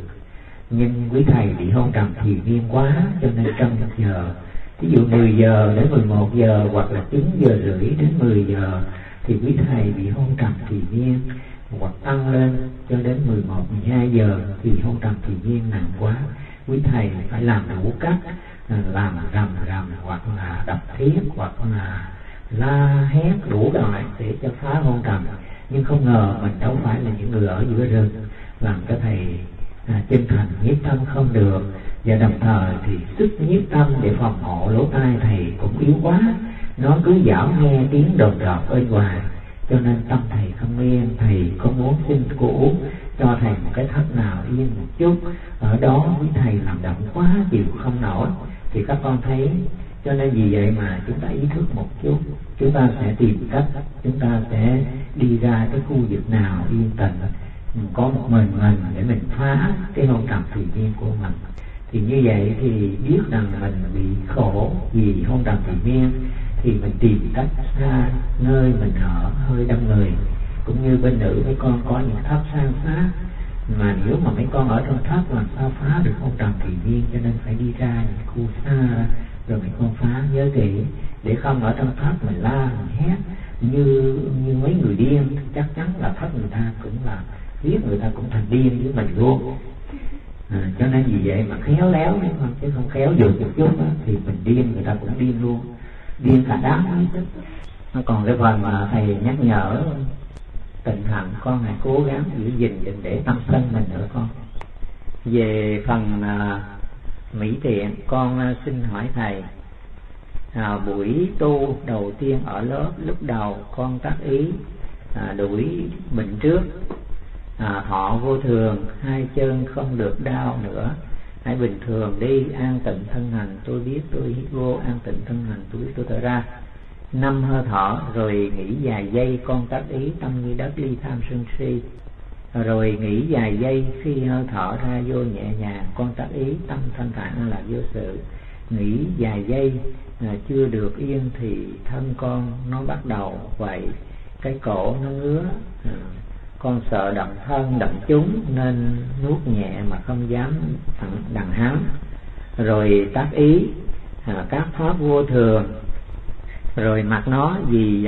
Nhưng quý thầy bị hôn trầm thì viên quá, cho nên trong một giờ, ví dụ 10 giờ đến 11 giờ hoặc là 9 giờ rưỡi đến 10 giờ thì quý thầy bị hôn trầm thì viên, hoặc tăng lên cho đến 11, 12 giờ thì hôn trầm thì viên nặng quá. Quý thầy phải làm đủ cách, làm rầm hoặc là đập thiết hoặc là la hét đủ loại để cho phá hôn trầm. Nhưng không ngờ mình đâu phải là những người ở giữa rừng, làm cho thầy chân thành nhiếp tâm không được. Và đồng thời thì sức nhiếp tâm để phòng hộ lỗ tai thầy cũng yếu quá, nó cứ dảo nghe tiếng đồn đọt bên ngoài, cho nên tâm thầy không yên. Thầy có muốn xin cũ cho thầy một cái thất nào yên một chút, ở đó quý thầy làm động quá chịu không nổi thì các con thấy. Cho nên vì vậy mà chúng ta ý thức một chút, chúng ta sẽ tìm cách, chúng ta sẽ đi ra cái khu vực nào yên tĩnh, có một mình để mình phá cái hôn trầm tự nhiên của mình. Thì như vậy thì biết rằng mình bị khổ vì hôn trầm tự nhiên, thì mình tìm cách xa nơi mình ở hơi đông người. Cũng như bên nữ mấy con có những tháp san sát, mà nếu mà mấy con ở trong tháp làm sao phá được hôn trầm tự nhiên, cho nên phải đi ra những khu xa rồi mấy con phá. Nhớ kỹ, để không ở trong tháp mình la mình hét như mấy người điên, chắc chắn là tháp người ta cũng là biết, người ta cũng thành điên với mình luôn. Cho nên vì vậy mà khéo léo mấy con, chứ không khéo dược một chút đó, thì mình điên người ta cũng điên luôn, điên cả đám. Còn cái phần mà thầy nhắc nhở tịnh hạnh, con hãy cố gắng giữ gìn đừng để tâm sân mình nữa con. Về phần mỹ tiện, con xin hỏi thầy, buổi tu đầu tiên ở lớp, lúc đầu con tác ý đuổi bệnh trước, thọ vô thường, hai chân không được đau nữa, hãy bình thường đi, an tịnh thân hành, tôi biết tôi hít vô, an tịnh thân hành, tôi biết tôi thở ra. 5 hơi thở rồi nghỉ vài giây, con tác ý tâm như đất ly tham sân si, rồi nghỉ vài giây, khi hơi thở ra vô nhẹ nhàng, con tác ý tâm thanh thản là vô sự. Nghỉ vài giây chưa được yên thì thân con nó bắt đầu vậy, cái cổ nó ngứa, con sợ động thân động chúng nên nuốt nhẹ mà không dám đằng hám. Rồi tác ý các pháp vô thường, rồi mặc nó vì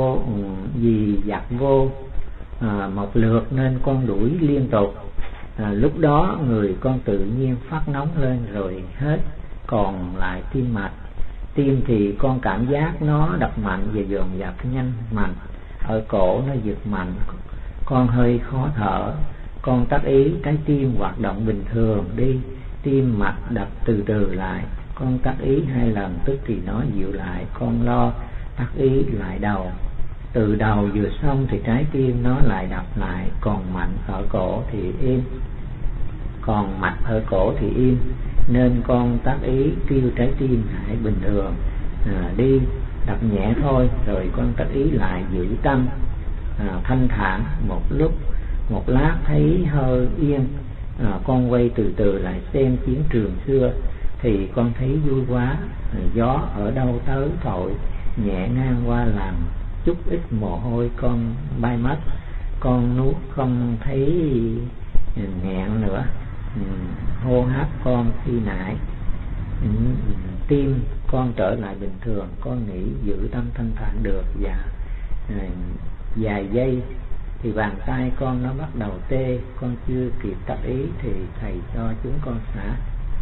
giặt vô một lượt nên con đuổi liên tục. Lúc đó người con tự nhiên phát nóng lên rồi hết. Còn lại tim mạch, tim thì con cảm giác nó đập mạnh và dồn dập nhanh mạnh, ở cổ nó giật mạnh, con hơi khó thở. Con tác ý trái tim hoạt động bình thường đi, tim mạch đập từ từ lại, con tác ý 2 lần tức thì nó dịu lại. Con lo tác ý lại đầu, từ đầu vừa xong thì trái tim nó lại đập lại, còn mạnh ở cổ thì im. còn mạch ở cổ thì im, nên con tác ý kêu trái tim hãy bình thường đi, đập nhẹ thôi, rồi con tác ý lại giữ tâm thanh thản một lúc, một lát thấy hơi yên, con quay từ từ lại xem chiến trường xưa thì con thấy vui quá, gió ở đâu tới thổi nhẹ ngang qua làm chút ít mồ hôi con bay mất, con nuốt không thấy nghẹn nữa, hô hấp con khi nãy, tim con trở lại bình thường, con nghĩ giữ tâm thanh thản được, và vài giây thì bàn tay con nó bắt đầu tê, con chưa kịp tác ý thì thầy cho chúng con xả.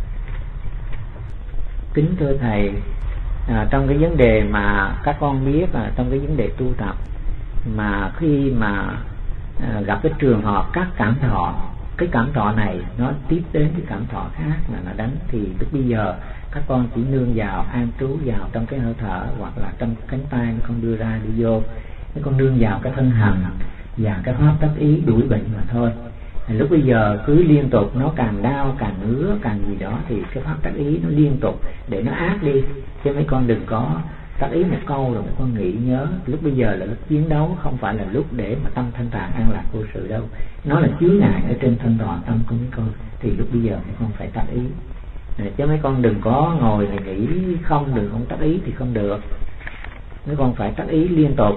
Kính thưa thầy, trong cái vấn đề mà các con biết là trong cái vấn đề tu tập, mà khi mà gặp cái trường hợp các cảm thọ, cái cảm thọ này nó tiếp đến cái cảm thọ khác mà nó đánh, thì lúc bây giờ các con chỉ nương vào, an trú vào trong cái hơi thở, hoặc là trong cánh tay con đưa ra đi vô, cái con nương vào cái thân hành và cái pháp tác ý đuổi bệnh mà thôi. Lúc bây giờ cứ liên tục nó càng đau, càng ngứa, càng gì đó thì cái pháp tác ý nó liên tục để nó át đi, chứ mấy con đừng có tác ý một câu rồi mấy con nghĩ nhớ. Lúc bây giờ là lúc chiến đấu, không phải là lúc để mà tâm thanh thản an lạc vô sự đâu. Nó là chướng ngại ở trên thân tọa tâm của mấy con, thì lúc bây giờ mấy con phải tác ý. Chứ mấy con đừng có ngồi này nghĩ không, đừng không tác ý thì không được. Mấy con phải tác ý liên tục.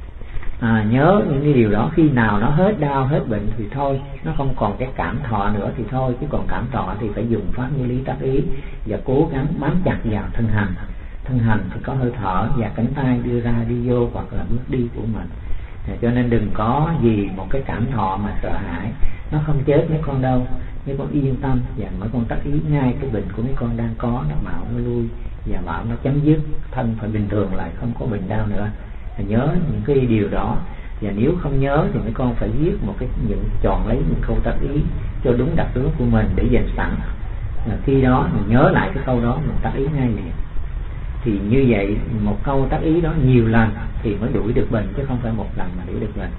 Nhớ những cái điều đó, khi nào nó hết đau hết bệnh thì thôi, nó không còn cái cảm thọ nữa thì thôi, chứ còn cảm thọ thì phải dùng pháp như lý tác ý và cố gắng bám chặt vào thân hành. Thân hành thì có hơi thở và cánh tay đưa ra đi vô hoặc là bước đi của mình. Cho nên đừng có vì một cái cảm thọ mà sợ hãi, nó không chết mấy con đâu. Mấy con yên tâm và mấy con tác ý ngay cái bệnh của mấy con đang có, nó bảo nó lui và bảo nó chấm dứt, thân phải bình thường lại, không có bệnh đau nữa. Nhớ những cái điều đó, và nếu không nhớ thì mấy con phải viết một cái chọn lấy những câu tác ý cho đúng đặc tướng của mình để dành sẵn. Khi đó mình nhớ lại cái câu đó mình tác ý ngay liền. Thì như vậy một câu tác ý đó nhiều lần thì mới đuổi được bệnh, chứ không phải một lần mà đuổi được bệnh.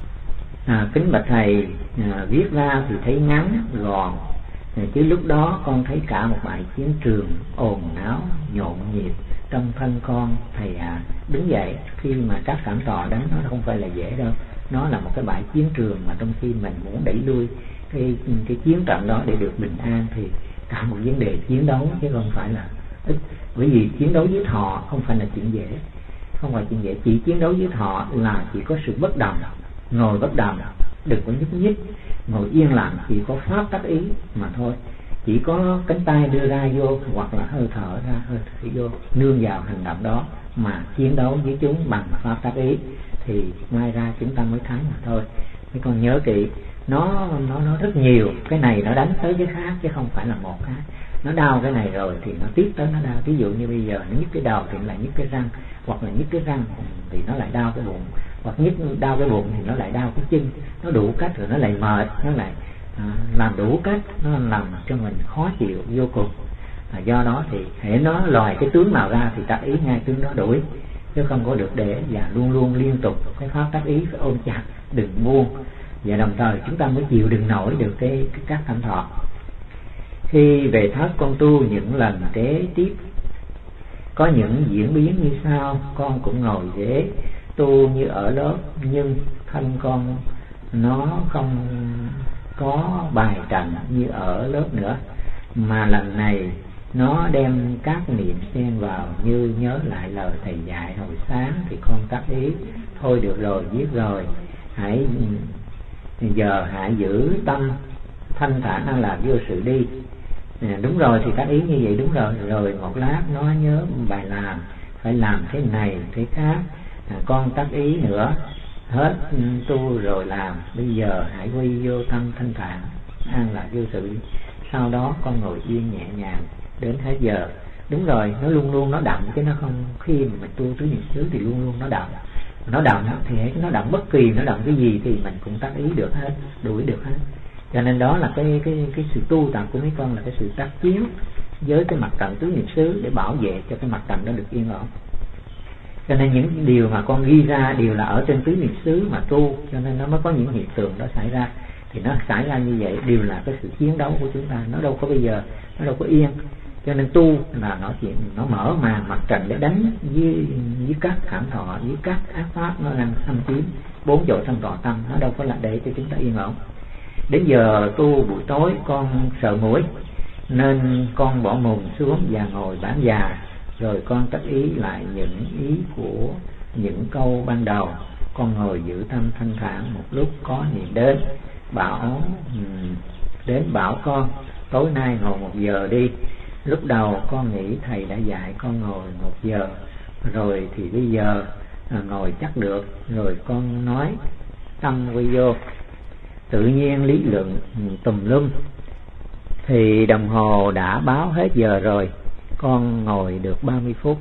Kính bạch thầy, viết ra thì thấy ngắn gọn, chứ lúc đó con thấy cả một bãi chiến trường ồn ào nhộn nhịp trong thân con. Thầy đứng dậy khi mà các cảm thọ đánh nó không phải là dễ đâu, nó là một cái bãi chiến trường mà trong khi mình muốn đẩy lui cái chiến trận đó để được bình an thì cả một vấn đề chiến đấu, chứ không phải là ít. Bởi vì chiến đấu với thọ không phải là chuyện dễ, không phải chuyện dễ. Chỉ chiến đấu với thọ là chỉ có sự bất động, ngồi bất động, đừng có nhúc nhích, ngồi yên lặng, chỉ có pháp tác ý mà thôi. Chỉ có cánh tay đưa ra vô hoặc là hơi thở ra hơi thở vô, nương vào hành động đó mà chiến đấu với chúng bằng pháp tác ý thì mai ra chúng ta mới thắng mà thôi. Mấy con nhớ kỹ, nó rất nhiều, cái này nó đánh tới cái khác chứ không phải là một cái. Nó đau cái này rồi thì nó tiếp tới nó đau. Ví dụ như bây giờ nó nhức cái đầu thì lại nhức cái răng, hoặc là nhức cái răng thì nó lại đau cái bụng, hoặc nhức đau cái bụng thì nó lại đau cái chân. Nó đủ cách rồi nó lại mệt, nó lại làm đủ cách, nó làm cho mình khó chịu vô cùng. Do đó thì hễ nó lòi cái tướng nào ra thì tác ý ngay tướng đó đuổi, chứ không có được để, và luôn luôn liên tục cái pháp tác ý phải ôm chặt, đừng buông, và đồng thời chúng ta mới chịu đựng nổi được cái các cảm thọ. Khi về thất con tu những lần kế tiếp có những diễn biến như sau. Con cũng ngồi ghế tu như ở lớp, nhưng thân con nó không có bài trận như ở lớp nữa, mà lần này nó đem các niệm xen vào, như nhớ lại lời thầy dạy hồi sáng thì con tác ý thôi được rồi, viết rồi, giờ hãy giữ tâm thanh thản an lạc vô sự đi. Đúng rồi thì tác ý như vậy đúng rồi. Rồi một lát nó nhớ bài làm, phải làm thế này thế khác, con tác ý nữa, hết tu rồi làm, bây giờ hãy quy vô tâm thanh thản an lạc vô sự. Sau đó con ngồi yên nhẹ nhàng đến hết giờ. Đúng rồi, nó luôn luôn nó đậm, chứ nó không, khi mà mình tu tứ niệm xứ thì luôn luôn nó đậm. Nó đậm thì nó đậm bất kỳ nó đậm cái gì thì mình cũng tác ý được hết, đuổi được hết. Cho nên đó là cái sự tu tập của mấy con, là cái sự tác chiến với cái mặt trận tứ niệm xứ để bảo vệ cho cái mặt trận đó được yên ổn. Cho nên những điều mà con ghi ra đều là ở trên tứ niệm xứ mà tu, cho nên nó mới có những hiện tượng đó xảy ra. thì nó xảy ra như vậy đều là cái sự chiến đấu của chúng ta. Nó đâu có bây giờ, nó đâu có yên. Cho nên tu là nói chuyện nó mở màn mặt trận để đánh với các cảm thọ, với các ác pháp nó đang xâm chiếm 4 chỗ thân thọ tâm. Nó đâu có là để cho chúng ta yên ổn. Đến giờ tu buổi tối con sợ mũi nên con bỏ mùng xuống và ngồi bán già, rồi con tác ý lại những ý của những câu ban đầu. Con ngồi giữ tâm thanh thản một lúc, có niệm đến bảo con tối nay ngồi 1 giờ đi. Lúc đầu con nghĩ thầy đã dạy con ngồi 1 giờ rồi thì bây giờ ngồi chắc được. Rồi con nói tâm quy vô, tự nhiên lý luận tùm lum, thì đồng hồ đã báo hết giờ rồi. Con ngồi được 30 phút.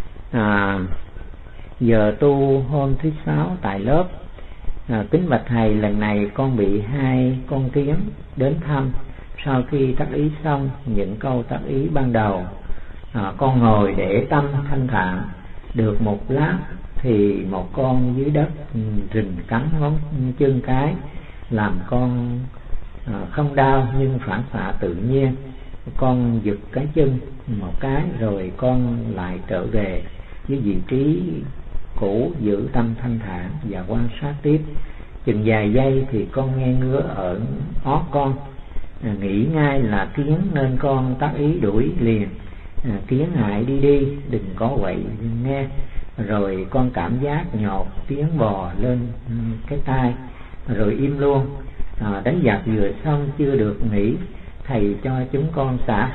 Giờ tu hôm thứ 6 tại lớp. Kính bạch thầy, lần này con bị 2 con kiến đến thăm. Sau khi tác ý xong những câu tác ý ban đầu, con ngồi để tâm thanh thản được một lát thì một con dưới đất rình cắn ngón chân cái, làm con không đau nhưng phản xạ tự nhiên. Con giật cái chân một cái rồi con lại trở về với vị trí cũ, giữ tâm thanh thản và quan sát tiếp. Chừng vài giây thì con nghe ngứa ở ót con, nghĩ ngay là kiến nên con tác ý đuổi liền. Kiến hại đi, đừng có quậy nghe. Rồi con cảm giác nhột tiếng bò lên cái tai rồi im luôn. Đánh giặc vừa xong chưa được nghỉ, thầy cho chúng con xả.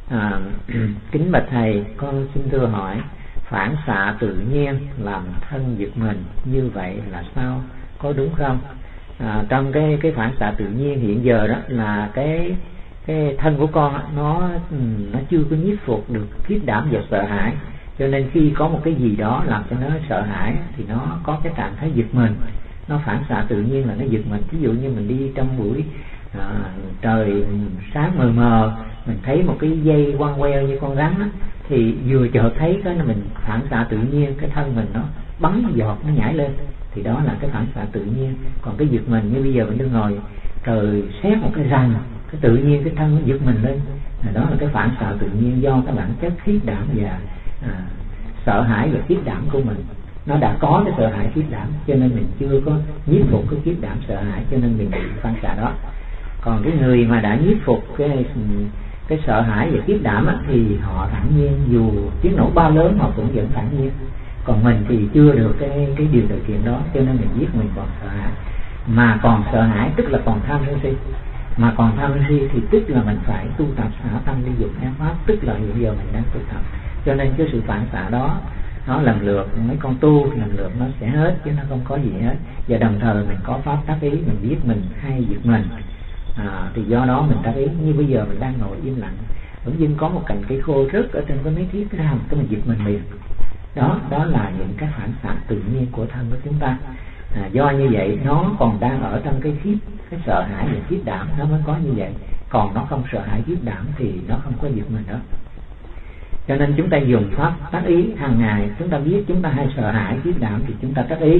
Kính bạch thầy, con xin thưa hỏi, phản xạ tự nhiên làm thân giật mình như vậy là sao, có đúng không? Trong cái phản xạ tự nhiên hiện giờ đó là cái thân của con nó chưa có nhiếp phục được khiếp đảm và sợ hãi, cho nên khi có một cái gì đó làm cho nó sợ hãi thì nó có cái trạng thái giật mình. Nó phản xạ tự nhiên là nó giật mình. Ví dụ như mình đi trong buổi trời sáng mờ mờ, mình thấy một cái dây quăng queo như con rắn á, thì vừa chợt thấy cái mình phản xạ tự nhiên cái thân mình nó bắn giọt, nó nhảy lên, thì đó là cái phản xạ tự nhiên. Còn cái giật mình như bây giờ mình đang ngồi trời sét một cái rằn, cái tự nhiên cái thân nó giật mình lên, đó là cái phản xạ tự nhiên do cái bản chất khiếp đảm và sợ hãi và khiếp đảm của mình. Nó đã có cái sợ hãi khiếp đảm, cho nên mình chưa có nhiếp phục cái khiếp đảm sợ hãi, cho nên mình bị phản xạ đó. Còn cái người mà đã nhiếp phục cái sợ hãi và khiếp đảm á, thì họ thản nhiên, dù tiếng nổ bao lớn họ cũng vẫn thản nhiên. Còn mình thì chưa được cái điều kiện đó, cho nên mình giết mình còn sợ hãi. Mà còn sợ hãi tức là còn tham sân si, mà còn tham sân si thì tức là mình phải tu tập xả tâm đi dục ác pháp, tức là hiện giờ mình đang tu tập. Cho nên cái sự phản xạ đó nó lần lượt, mấy con tu lần lượt nó sẽ hết, chứ nó không có gì hết. Và đồng thời mình có pháp tác ý, mình biết mình hay giật mình, thì do đó mình tác ý. Như bây giờ mình đang ngồi im lặng, bỗng dưng có một cành cây khô rớt ở trên cái mấy thiết cái làm cái mình giật mình liền. Đó là những cái phản xạ tự nhiên của thân của chúng ta. Do như vậy nó còn đang ở trong cái sợ hãi và khiếp đảm, nó mới có như vậy. Còn nó không sợ hãi khiếp đảm thì nó không có giật mình đó. Cho nên chúng ta dùng pháp tác ý hàng ngày. Chúng ta biết chúng ta hay sợ hãi khiếp đảm thì chúng ta tác ý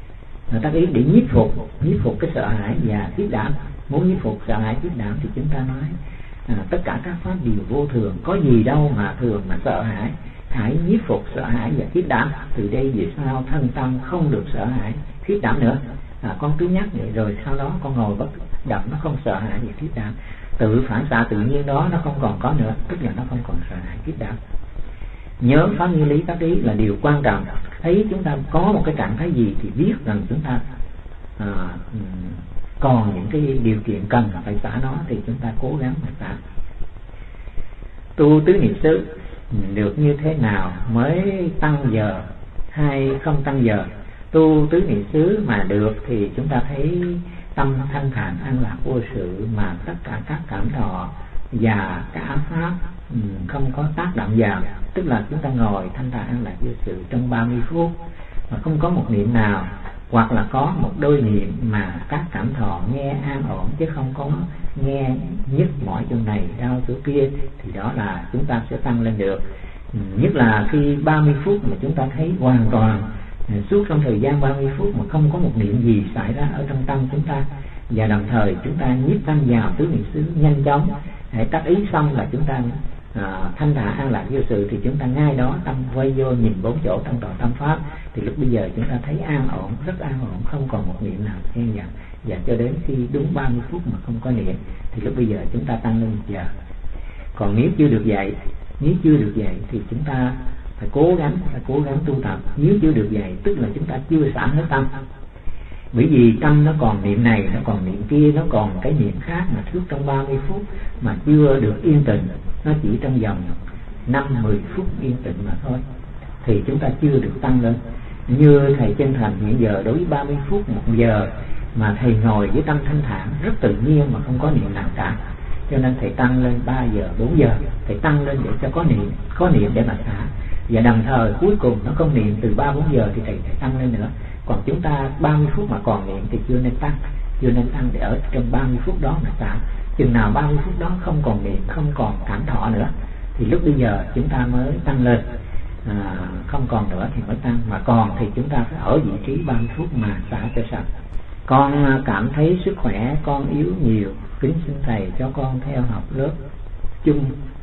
để nhiếp phục cái sợ hãi và khiếp đảm. Muốn nhiếp phục sợ hãi khiếp đảm thì chúng ta nói tất cả các pháp đều vô thường, có gì đâu mà thường mà sợ hãi. Hãy nhiếp phục sợ hãi và khiếp đảm. Từ đây về sau thân tâm không được sợ hãi khiếp đảm nữa. Con cứ nhắc vậy, rồi sau đó con ngồi bất động, nó không sợ hãi và khiếp đảm. Tự phản xạ tự nhiên đó nó không còn có nữa, tức là nó không còn sợ hãi khiếp đảm. Nhớ pháp như lý tác ý là điều quan trọng. Thấy chúng ta có một cái trạng thái gì thì biết rằng chúng ta còn những cái điều kiện cần phải xả nó, thì chúng ta cố gắng mà xả. Tu tứ niệm xứ được như thế nào mới tăng giờ hay không tăng giờ? Tu tứ niệm xứ mà được thì chúng ta thấy tâm thanh thản an lạc vô sự, mà tất cả các cảm thọ và các ác pháp không có tác động vào. Tức là chúng ta ngồi thanh thản an lạc vô sự trong 30 phút mà không có một niệm nào, hoặc là có một đôi niệm mà các cảm thọ nghe an ổn, chứ không có nghe nhức mỏi chỗ này đau chỗ kia, thì đó là chúng ta sẽ tăng lên được. Nhất là khi 30 phút mà chúng ta thấy hoàn toàn suốt trong thời gian 30 phút mà không có một niệm gì xảy ra ở trong tâm chúng ta, và đồng thời chúng ta nhiếp tâm vào tứ niệm xứ nhanh chóng. Hãy tác ý xong là chúng ta thanh thản an lạc vô sự, thì chúng ta ngay đó tâm quay vô nhìn bốn chỗ trong trọn tâm pháp, thì lúc bây giờ chúng ta thấy an ổn, rất an ổn, không còn một niệm nào xen vào. Và cho đến khi đúng 30 phút mà không có niệm thì lúc bây giờ chúng ta tăng lên 1 giờ. Còn nếu chưa được vậy thì chúng ta phải cố gắng tu tập. Nếu chưa được vậy tức là chúng ta chưa xả hết tâm, bởi vì tâm nó còn niệm này, nó còn niệm kia, nó còn cái niệm khác mà suốt trong 30 phút mà chưa được yên tĩnh, nó chỉ trong vòng 5-10 phút yên tĩnh mà thôi, thì chúng ta chưa được tăng lên. Như thầy Chân Thành hiện giờ đối với 30 phút 1 giờ mà thầy ngồi với tâm thanh thản rất tự nhiên mà không có niệm nào cả, cho nên thầy tăng lên 3 giờ 4 giờ, thầy tăng lên để cho có niệm để mà xả. Và đồng thời cuối cùng nó không niệm từ 3-4 giờ thì thầy tăng lên nữa. Còn chúng ta 30 phút mà còn niệm thì chưa nên tăng để ở trong 30 phút đó mà xả. Chừng nào 30 phút đó không còn niệm, không còn cảm thọ nữa thì lúc bây giờ chúng ta mới tăng lên. Không còn nữa thì mới tăng, mà còn thì chúng ta phải ở vị trí 30 phút mà xả cho sạch. Con cảm thấy sức khỏe con yếu nhiều, kính xin thầy cho con theo học lớp chung,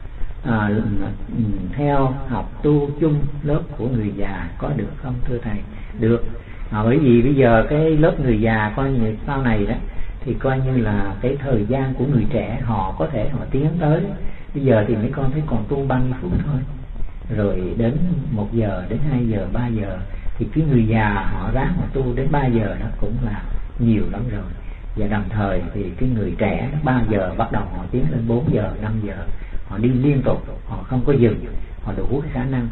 theo học tu chung lớp của người già có được không thưa thầy? Được. Bởi vì bây giờ cái lớp người già coi như sau này đó thì coi như là cái thời gian của người trẻ, họ có thể họ tiến tới. Bây giờ thì mấy con thấy còn tu 30 phút thôi, rồi đến 1 giờ, đến 2 giờ, 3 giờ thì cái người già họ ráng họ tu đến 3 giờ đó cũng là nhiều lắm rồi. Và đồng thời thì cái người trẻ 3 giờ bắt đầu họ tiến lên 4 giờ, 5 giờ, họ đi liên tục, họ không có dừng, họ đủ cái khả năng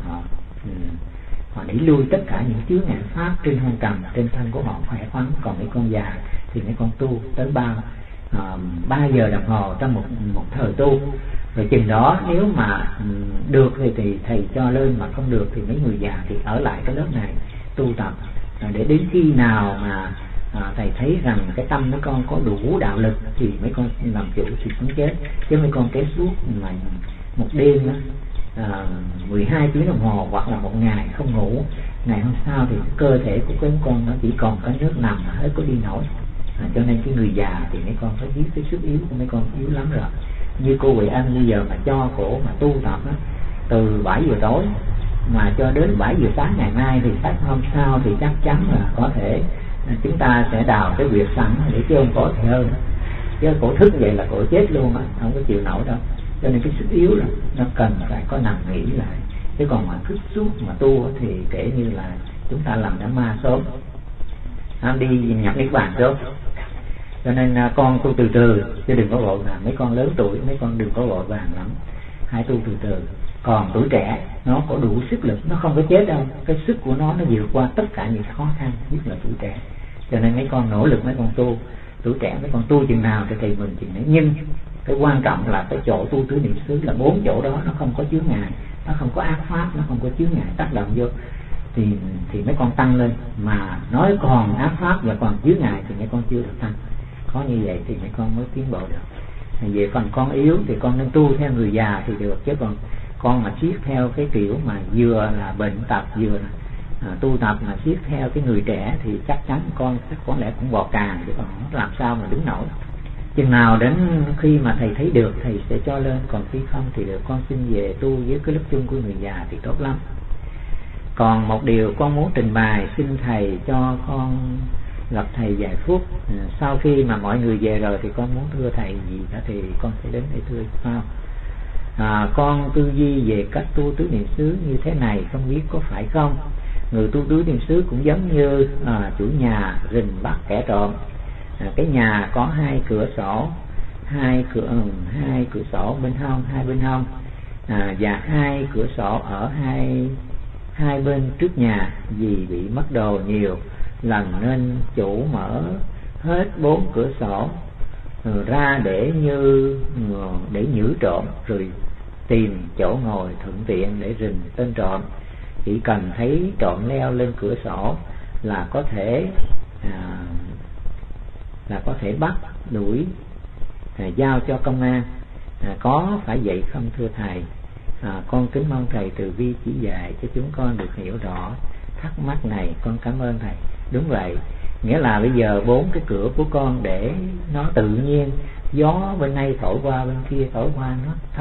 họ đẩy lui tất cả những chướng ngại pháp trên hông trần, trên thân của họ khỏe khoắn. Còn mấy con già thì mấy con tu tới 3 giờ đồng hồ trong một thời tu. Rồi chừng đó nếu mà được thì thầy cho lên, mà không được thì mấy người già thì ở lại cái lớp này tu tập, để đến khi nào mà thầy thấy rằng cái tâm mấy con có đủ đạo lực thì mấy con làm chủ sự sống chết. Chứ mấy con kéo suốt mà một đêm đó, 12 tiếng đồng hồ hoặc là 1 ngày không ngủ, ngày hôm sau thì cơ thể của mấy con nó chỉ còn có nước nằm mà hết có đi nổi. Cho nên cái người già thì mấy con phải biết cái sức yếu của mấy con yếu lắm rồi. Như cô Huệ Anh bây giờ mà cho cổ mà tu tập đó, từ 7 giờ tối mà cho đến 7 giờ sáng ngày mai thì sáng hôm sau thì chắc chắn là có thể chúng ta sẽ đào cái việc sẵn để cho ông cổ thì hơn. Chứ cổ thức vậy là cổ chết luôn á, không có chịu nổi đâu. Cho nên cái sức yếu là nó cần phải có nằm nghỉ lại. Chứ còn mà thức suốt mà tu thì kể như là chúng ta làm đám ma sớm, đi nhập niết bàn sớm. Cho nên con tu từ từ chứ đừng có vội vàng. Mấy con lớn tuổi mấy con đừng có vội vàng lắm, hãy tu từ từ. Còn tuổi trẻ nó có đủ sức lực, nó không có chết đâu. Cái sức của nó vượt qua tất cả những khó khăn, nhất là tuổi trẻ. Cho nên mấy con nỗ lực mấy con tu. Tuổi trẻ mấy con tu chừng nào thì thầy mình chừng đấy. Nhưng cái quan trọng là cái chỗ tu tứ niệm xứ là 4 chỗ đó nó không có chướng ngại, nó không có ác pháp, nó không có chướng ngại tác động vô thì mấy con tăng lên. Mà nói còn ác pháp và còn chướng ngại thì mấy con chưa được tăng. Có như vậy thì mấy con mới tiến bộ được. Về phần con yếu thì con nên tu theo người già thì được, chứ còn con mà siết theo cái kiểu mà vừa là bệnh tật vừa là tu tập mà siết theo cái người trẻ thì chắc chắn con chắc có lẽ cũng bò càng, chứ còn không làm sao mà đứng nổi. Chừng nào đến khi mà thầy thấy được thầy sẽ cho lên, còn khi không thì được con xin về tu với cái lớp chung của người già thì tốt lắm. Còn một điều con muốn trình bày, xin thầy cho con gặp thầy vài phút. Sau khi mà mọi người về rồi thì con muốn thưa thầy gì đó thì con sẽ đến để thưa sau. Con tư duy về cách tu tứ niệm xứ như thế này không biết có phải không? Người tu tứ niệm xứ cũng giống như chủ nhà rình bắt kẻ trộm. Cái nhà có 2 cửa sổ, hai cửa sổ bên hông, 2 bên hông, và 2 cửa sổ ở hai bên trước nhà. Vì bị mất đồ nhiều lần nên chủ mở hết 4 cửa sổ ra để nhử trộm, rồi tìm chỗ ngồi thuận tiện để rình tên trộm. Chỉ cần thấy trộm leo lên cửa sổ là có thể bắt đuổi, giao cho công an. Có phải vậy không thưa thầy? Con kính mong thầy từ bi chỉ dạy cho chúng con được hiểu rõ thắc mắc này. Con cảm ơn thầy. Đúng vậy, Nghĩa là bây giờ 4 cái cửa của con để nó tự nhiên, gió bên đây thổi qua bên kia thổi qua,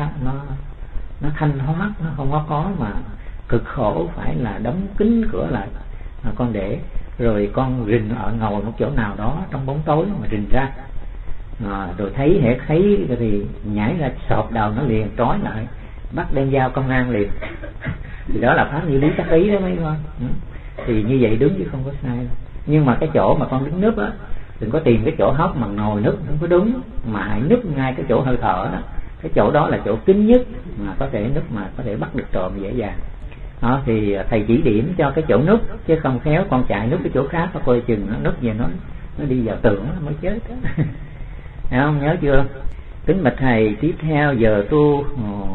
nó thanh thoát, nó không có mà cực khổ phải là đóng kín cửa lại. Con để rồi con rình ở ngồi một chỗ nào đó trong bóng tối mà rình ra, rồi thấy thì nhảy ra sọp đầu nó liền, trói lại bắt đem giao công an liền. Thì đó là pháp như lý tác ý đó mấy con. Thì như vậy đúng chứ không có sai. Nhưng mà cái chỗ mà con đứng núp á, đừng có tìm cái chỗ hốc mà ngồi núp không có đúng, mà hãy núp ngay cái chỗ hơi thở đó. Cái chỗ đó là chỗ kín nhất mà có thể núp, mà có thể bắt được trộm dễ dàng. Đó, thì thầy chỉ điểm cho cái chỗ núp, chứ không khéo con chạy núp cái chỗ khác, có coi chừng nó núp về nó đi vào tường nó mới chết đó. Thấy không, nhớ chưa? Kính bạch thầy, tiếp theo giờ tu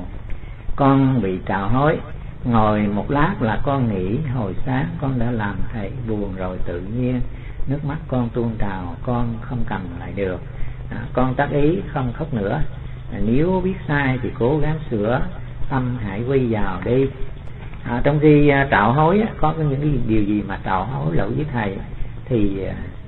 con bị trào hối, ngồi một lát là con nghĩ hồi sáng con đã làm thầy buồn rồi, tự nhiên nước mắt con tuôn trào, con không cầm lại được. Con tác ý không khóc nữa. Nếu biết sai thì cố gắng sửa, tâm hãy quy vào đi. Trong khi trạo hối có những cái điều gì mà trạo hối lỗi với thầy thì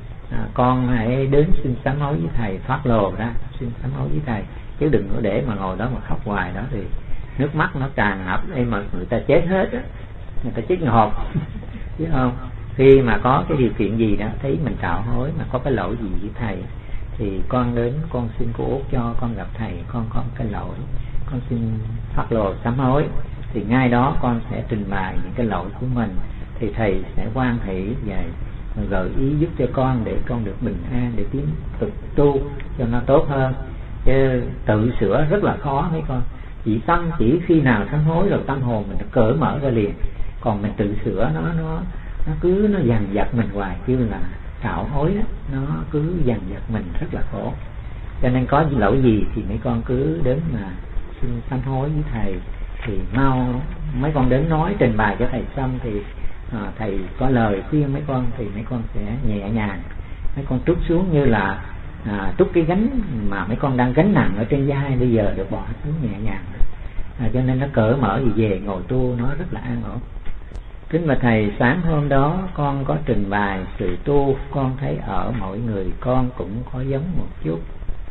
con hãy đến xin sám hối với thầy, thoát lồ ra xin sám hối với thầy, chứ đừng có để mà ngồi đó mà khóc hoài đó thì nước mắt nó tràn ngập mà người ta chết hết á, người ta chết ngọt chứ không. Khi mà có cái điều kiện gì đó thấy mình trạo hối mà có cái lỗi gì với thầy thì con đến con xin cô Út cho con gặp thầy, con có cái lỗi, con xin phát lồ sám hối, thì ngay đó con sẽ trình bày những cái lỗi của mình, thì thầy sẽ hoan hỷ và gợi ý giúp cho con để con được bình an, để tiến tục tu cho nó tốt hơn. Chứ tự sửa rất là khó mấy con. Chỉ khi nào sám hối rồi tâm hồn mình cởi mở ra liền, còn mình tự sửa nó cứ nó dằn vặt mình hoài, kêu là trạo hối đó, nó cứ dằn vặt mình rất là khổ. Cho nên có lỗi gì thì mấy con cứ đến mà xin sám hối với thầy, thì mau mấy con đến nói trình bày cho thầy xong thì thầy có lời khuyên mấy con thì mấy con sẽ nhẹ nhàng, mấy con trút xuống như là trút cái gánh mà mấy con đang gánh nặng ở trên vai bây giờ được bỏ xuống nhẹ nhàng. Cho nên nó cởi mở gì về ngồi tu nó rất là an ổn. Kính bạch thầy, sáng hôm đó con có trình bày sự tu, con thấy ở mỗi người con cũng có giống một chút.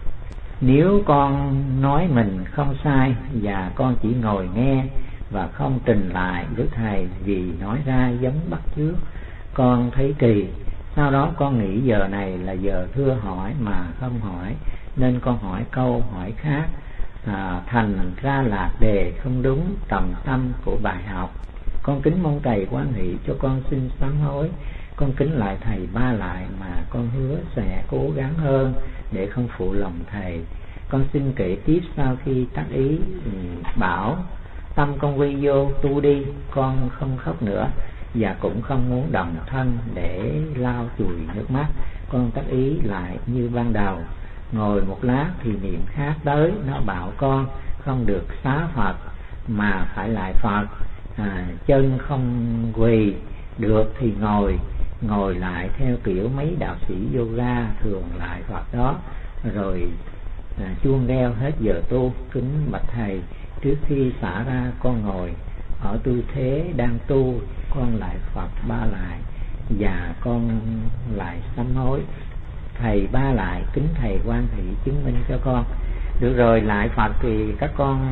Nếu con nói mình không sai và con chỉ ngồi nghe và không trình lại với thầy vì nói ra giống bắt chước, con thấy kỳ. Sau đó con nghĩ giờ này là giờ thưa hỏi mà không hỏi, nên con hỏi câu hỏi khác, thành ra lạc đề không đúng tầm tâm của bài học. Con kính mong thầy quan hệ cho con xin sám hối. Con kính lại thầy ba lại mà con hứa sẽ cố gắng hơn để không phụ lòng thầy. Con xin kể tiếp sau khi tác ý bảo tâm con quy vô tu đi, con không khóc nữa và cũng không muốn đồng thân để lau chùi nước mắt. Con tác ý lại như ban đầu. Ngồi một lát thì niệm khác tới, nó bảo con không được xá Phật mà phải lại Phật. Chân không quỳ được thì ngồi lại theo kiểu mấy đạo sĩ yoga thường lại Phật đó, rồi chuông reo hết giờ tu. Kính bạch thầy, trước khi xả ra con ngồi ở tư thế đang tu, con lại Phật ba lại và con lại sám hối. Thầy ba lại, kính thầy quan thị chứng minh cho con. Được rồi, lại Phật thì các con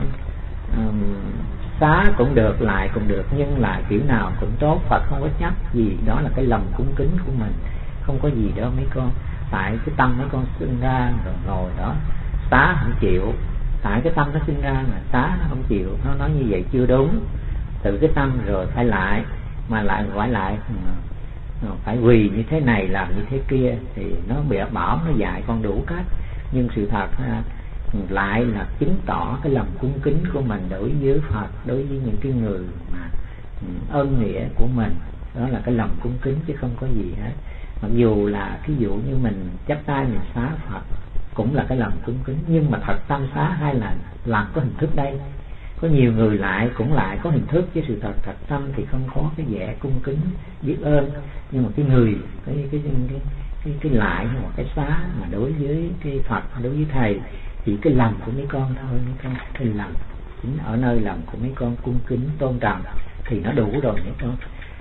xá cũng được, lại cũng được, nhưng lại kiểu nào cũng tốt, Phật không có chấp gì, đó là cái lòng cúng kính của mình, không có gì đâu mấy con. Tại cái tâm mấy con sinh ra rồi ngồi đó xá không chịu, tại cái tâm nó sinh ra mà xá nó không chịu, nó nói như vậy chưa đúng. Tự cái tâm rồi phải lại, mà lại phải lại phải quỳ như thế này, làm như thế kia, thì nó bị bảo nó dạy con đủ cách, nhưng sự thật lại là chứng tỏ cái lòng cung kính của mình đối với Phật, đối với những cái người mà ơn nghĩa của mình. Đó là cái lòng cung kính chứ không có gì hết. Mặc dù là ví dụ như mình chắp tay mình xá Phật cũng là cái lòng cung kính, nhưng mà thật tâm xá hay là làm có hình thức đây. Có nhiều người lại cũng lại có hình thức, chứ sự thật thật tâm thì không có cái vẻ cung kính biết ơn. Nhưng mà cái người cái lại hoặc cái xá mà đối với cái Phật, đối với thầy, chỉ cái lòng của mấy con thôi, mấy con cái lòng chính ở nơi lòng của mấy con cung kính tôn trọng thì nó đủ rồi mấy con.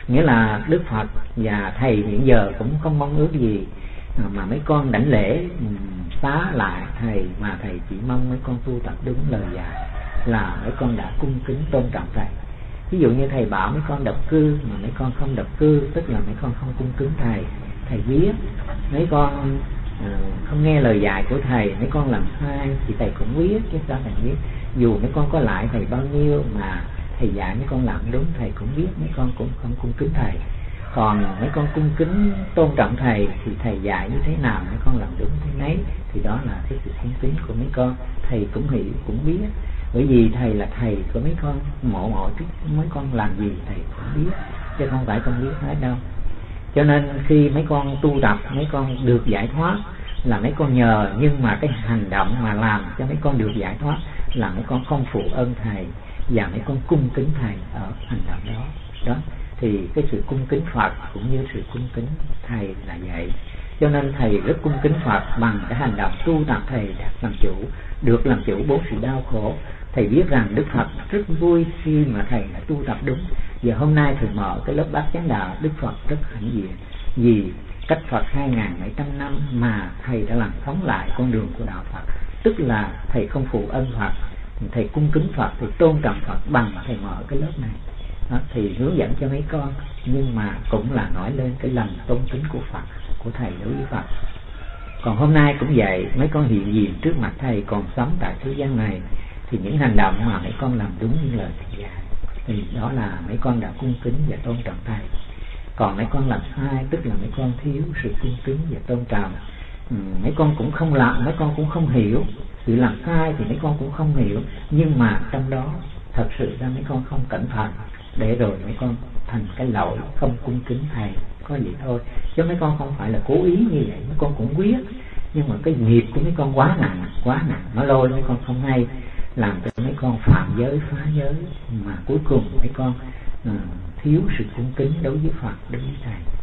Nghĩa là Đức Phật và thầy hiện giờ cũng không mong ước gì mà mấy con đảnh lễ xá lại thầy, mà thầy chỉ mong mấy con tu tập đúng lời dạy là mấy con đã cung kính tôn trọng thầy. Ví dụ như thầy bảo mấy con độc cư mà mấy con không độc cư, tức là mấy con không cung kính thầy. Thầy biết mấy con không nghe lời dạy của thầy, mấy con làm sai thì thầy cũng biết, chứ sao thầy biết. Dù mấy con có lại thầy bao nhiêu mà thầy dạy mấy con làm đúng, thầy cũng biết mấy con cũng không cung kính thầy. Còn mấy con cung kính tôn trọng thầy thì thầy dạy như thế nào mấy con làm đúng thế nấy, thì đó là cái sự cung kính của mấy con. Thầy cũng hiểu cũng biết, bởi vì thầy là thầy của mấy con, mọi cái mấy con làm gì thầy cũng biết, chứ không phải con biết hết đâu. Cho nên khi mấy con tu tập, mấy con được giải thoát là mấy con nhờ, nhưng mà cái hành động mà làm cho mấy con được giải thoát là mấy con không phụ ơn thầy và mấy con cung kính thầy ở hành động đó. Đó thì cái sự cung kính Phật cũng như sự cung kính thầy là vậy. Cho nên thầy rất cung kính Phật bằng cái hành động tu tập. Thầy được làm chủ bốn sự đau khổ. Thầy biết rằng Đức Phật rất vui khi mà thầy đã tu tập đúng. Giờ hôm nay thầy mở cái lớp Bát Chánh Đạo, Đức Phật rất hãnh diện vì cách Phật 2700 năm mà thầy đã làm sống lại con đường của đạo Phật. Tức là thầy không phụ ơn Phật, thầy cung kính Phật, thầy tôn trọng Phật bằng thầy mở cái lớp này. Đó, thì hướng dẫn cho mấy con, nhưng mà cũng là nói lên cái lòng tôn kính của Phật, của thầy đối với Phật. Còn hôm nay cũng vậy, mấy con hiện diện trước mặt thầy còn sống tại thế gian này, thì những hành động mà mấy con làm đúng như lời thầy dạy thì đó là mấy con đã cung kính và tôn trọng thầy. Còn mấy con làm sai, tức là mấy con thiếu sự cung kính và tôn trọng. Mấy con cũng không làm, mấy con cũng không hiểu. Sự làm sai thì mấy con cũng không hiểu, nhưng mà trong đó thật sự ra mấy con không cẩn thận, để rồi mấy con thành cái lỗi không cung kính thầy, có vậy thôi. Chứ mấy con không phải là cố ý như vậy, mấy con cũng biết, nhưng mà cái nghiệp của mấy con quá nặng, nó lôi mấy con không hay, làm cho mấy con phạm giới, phá giới, mà cuối cùng mấy con thiếu sự cung kính đối với Phật, đối với thầy.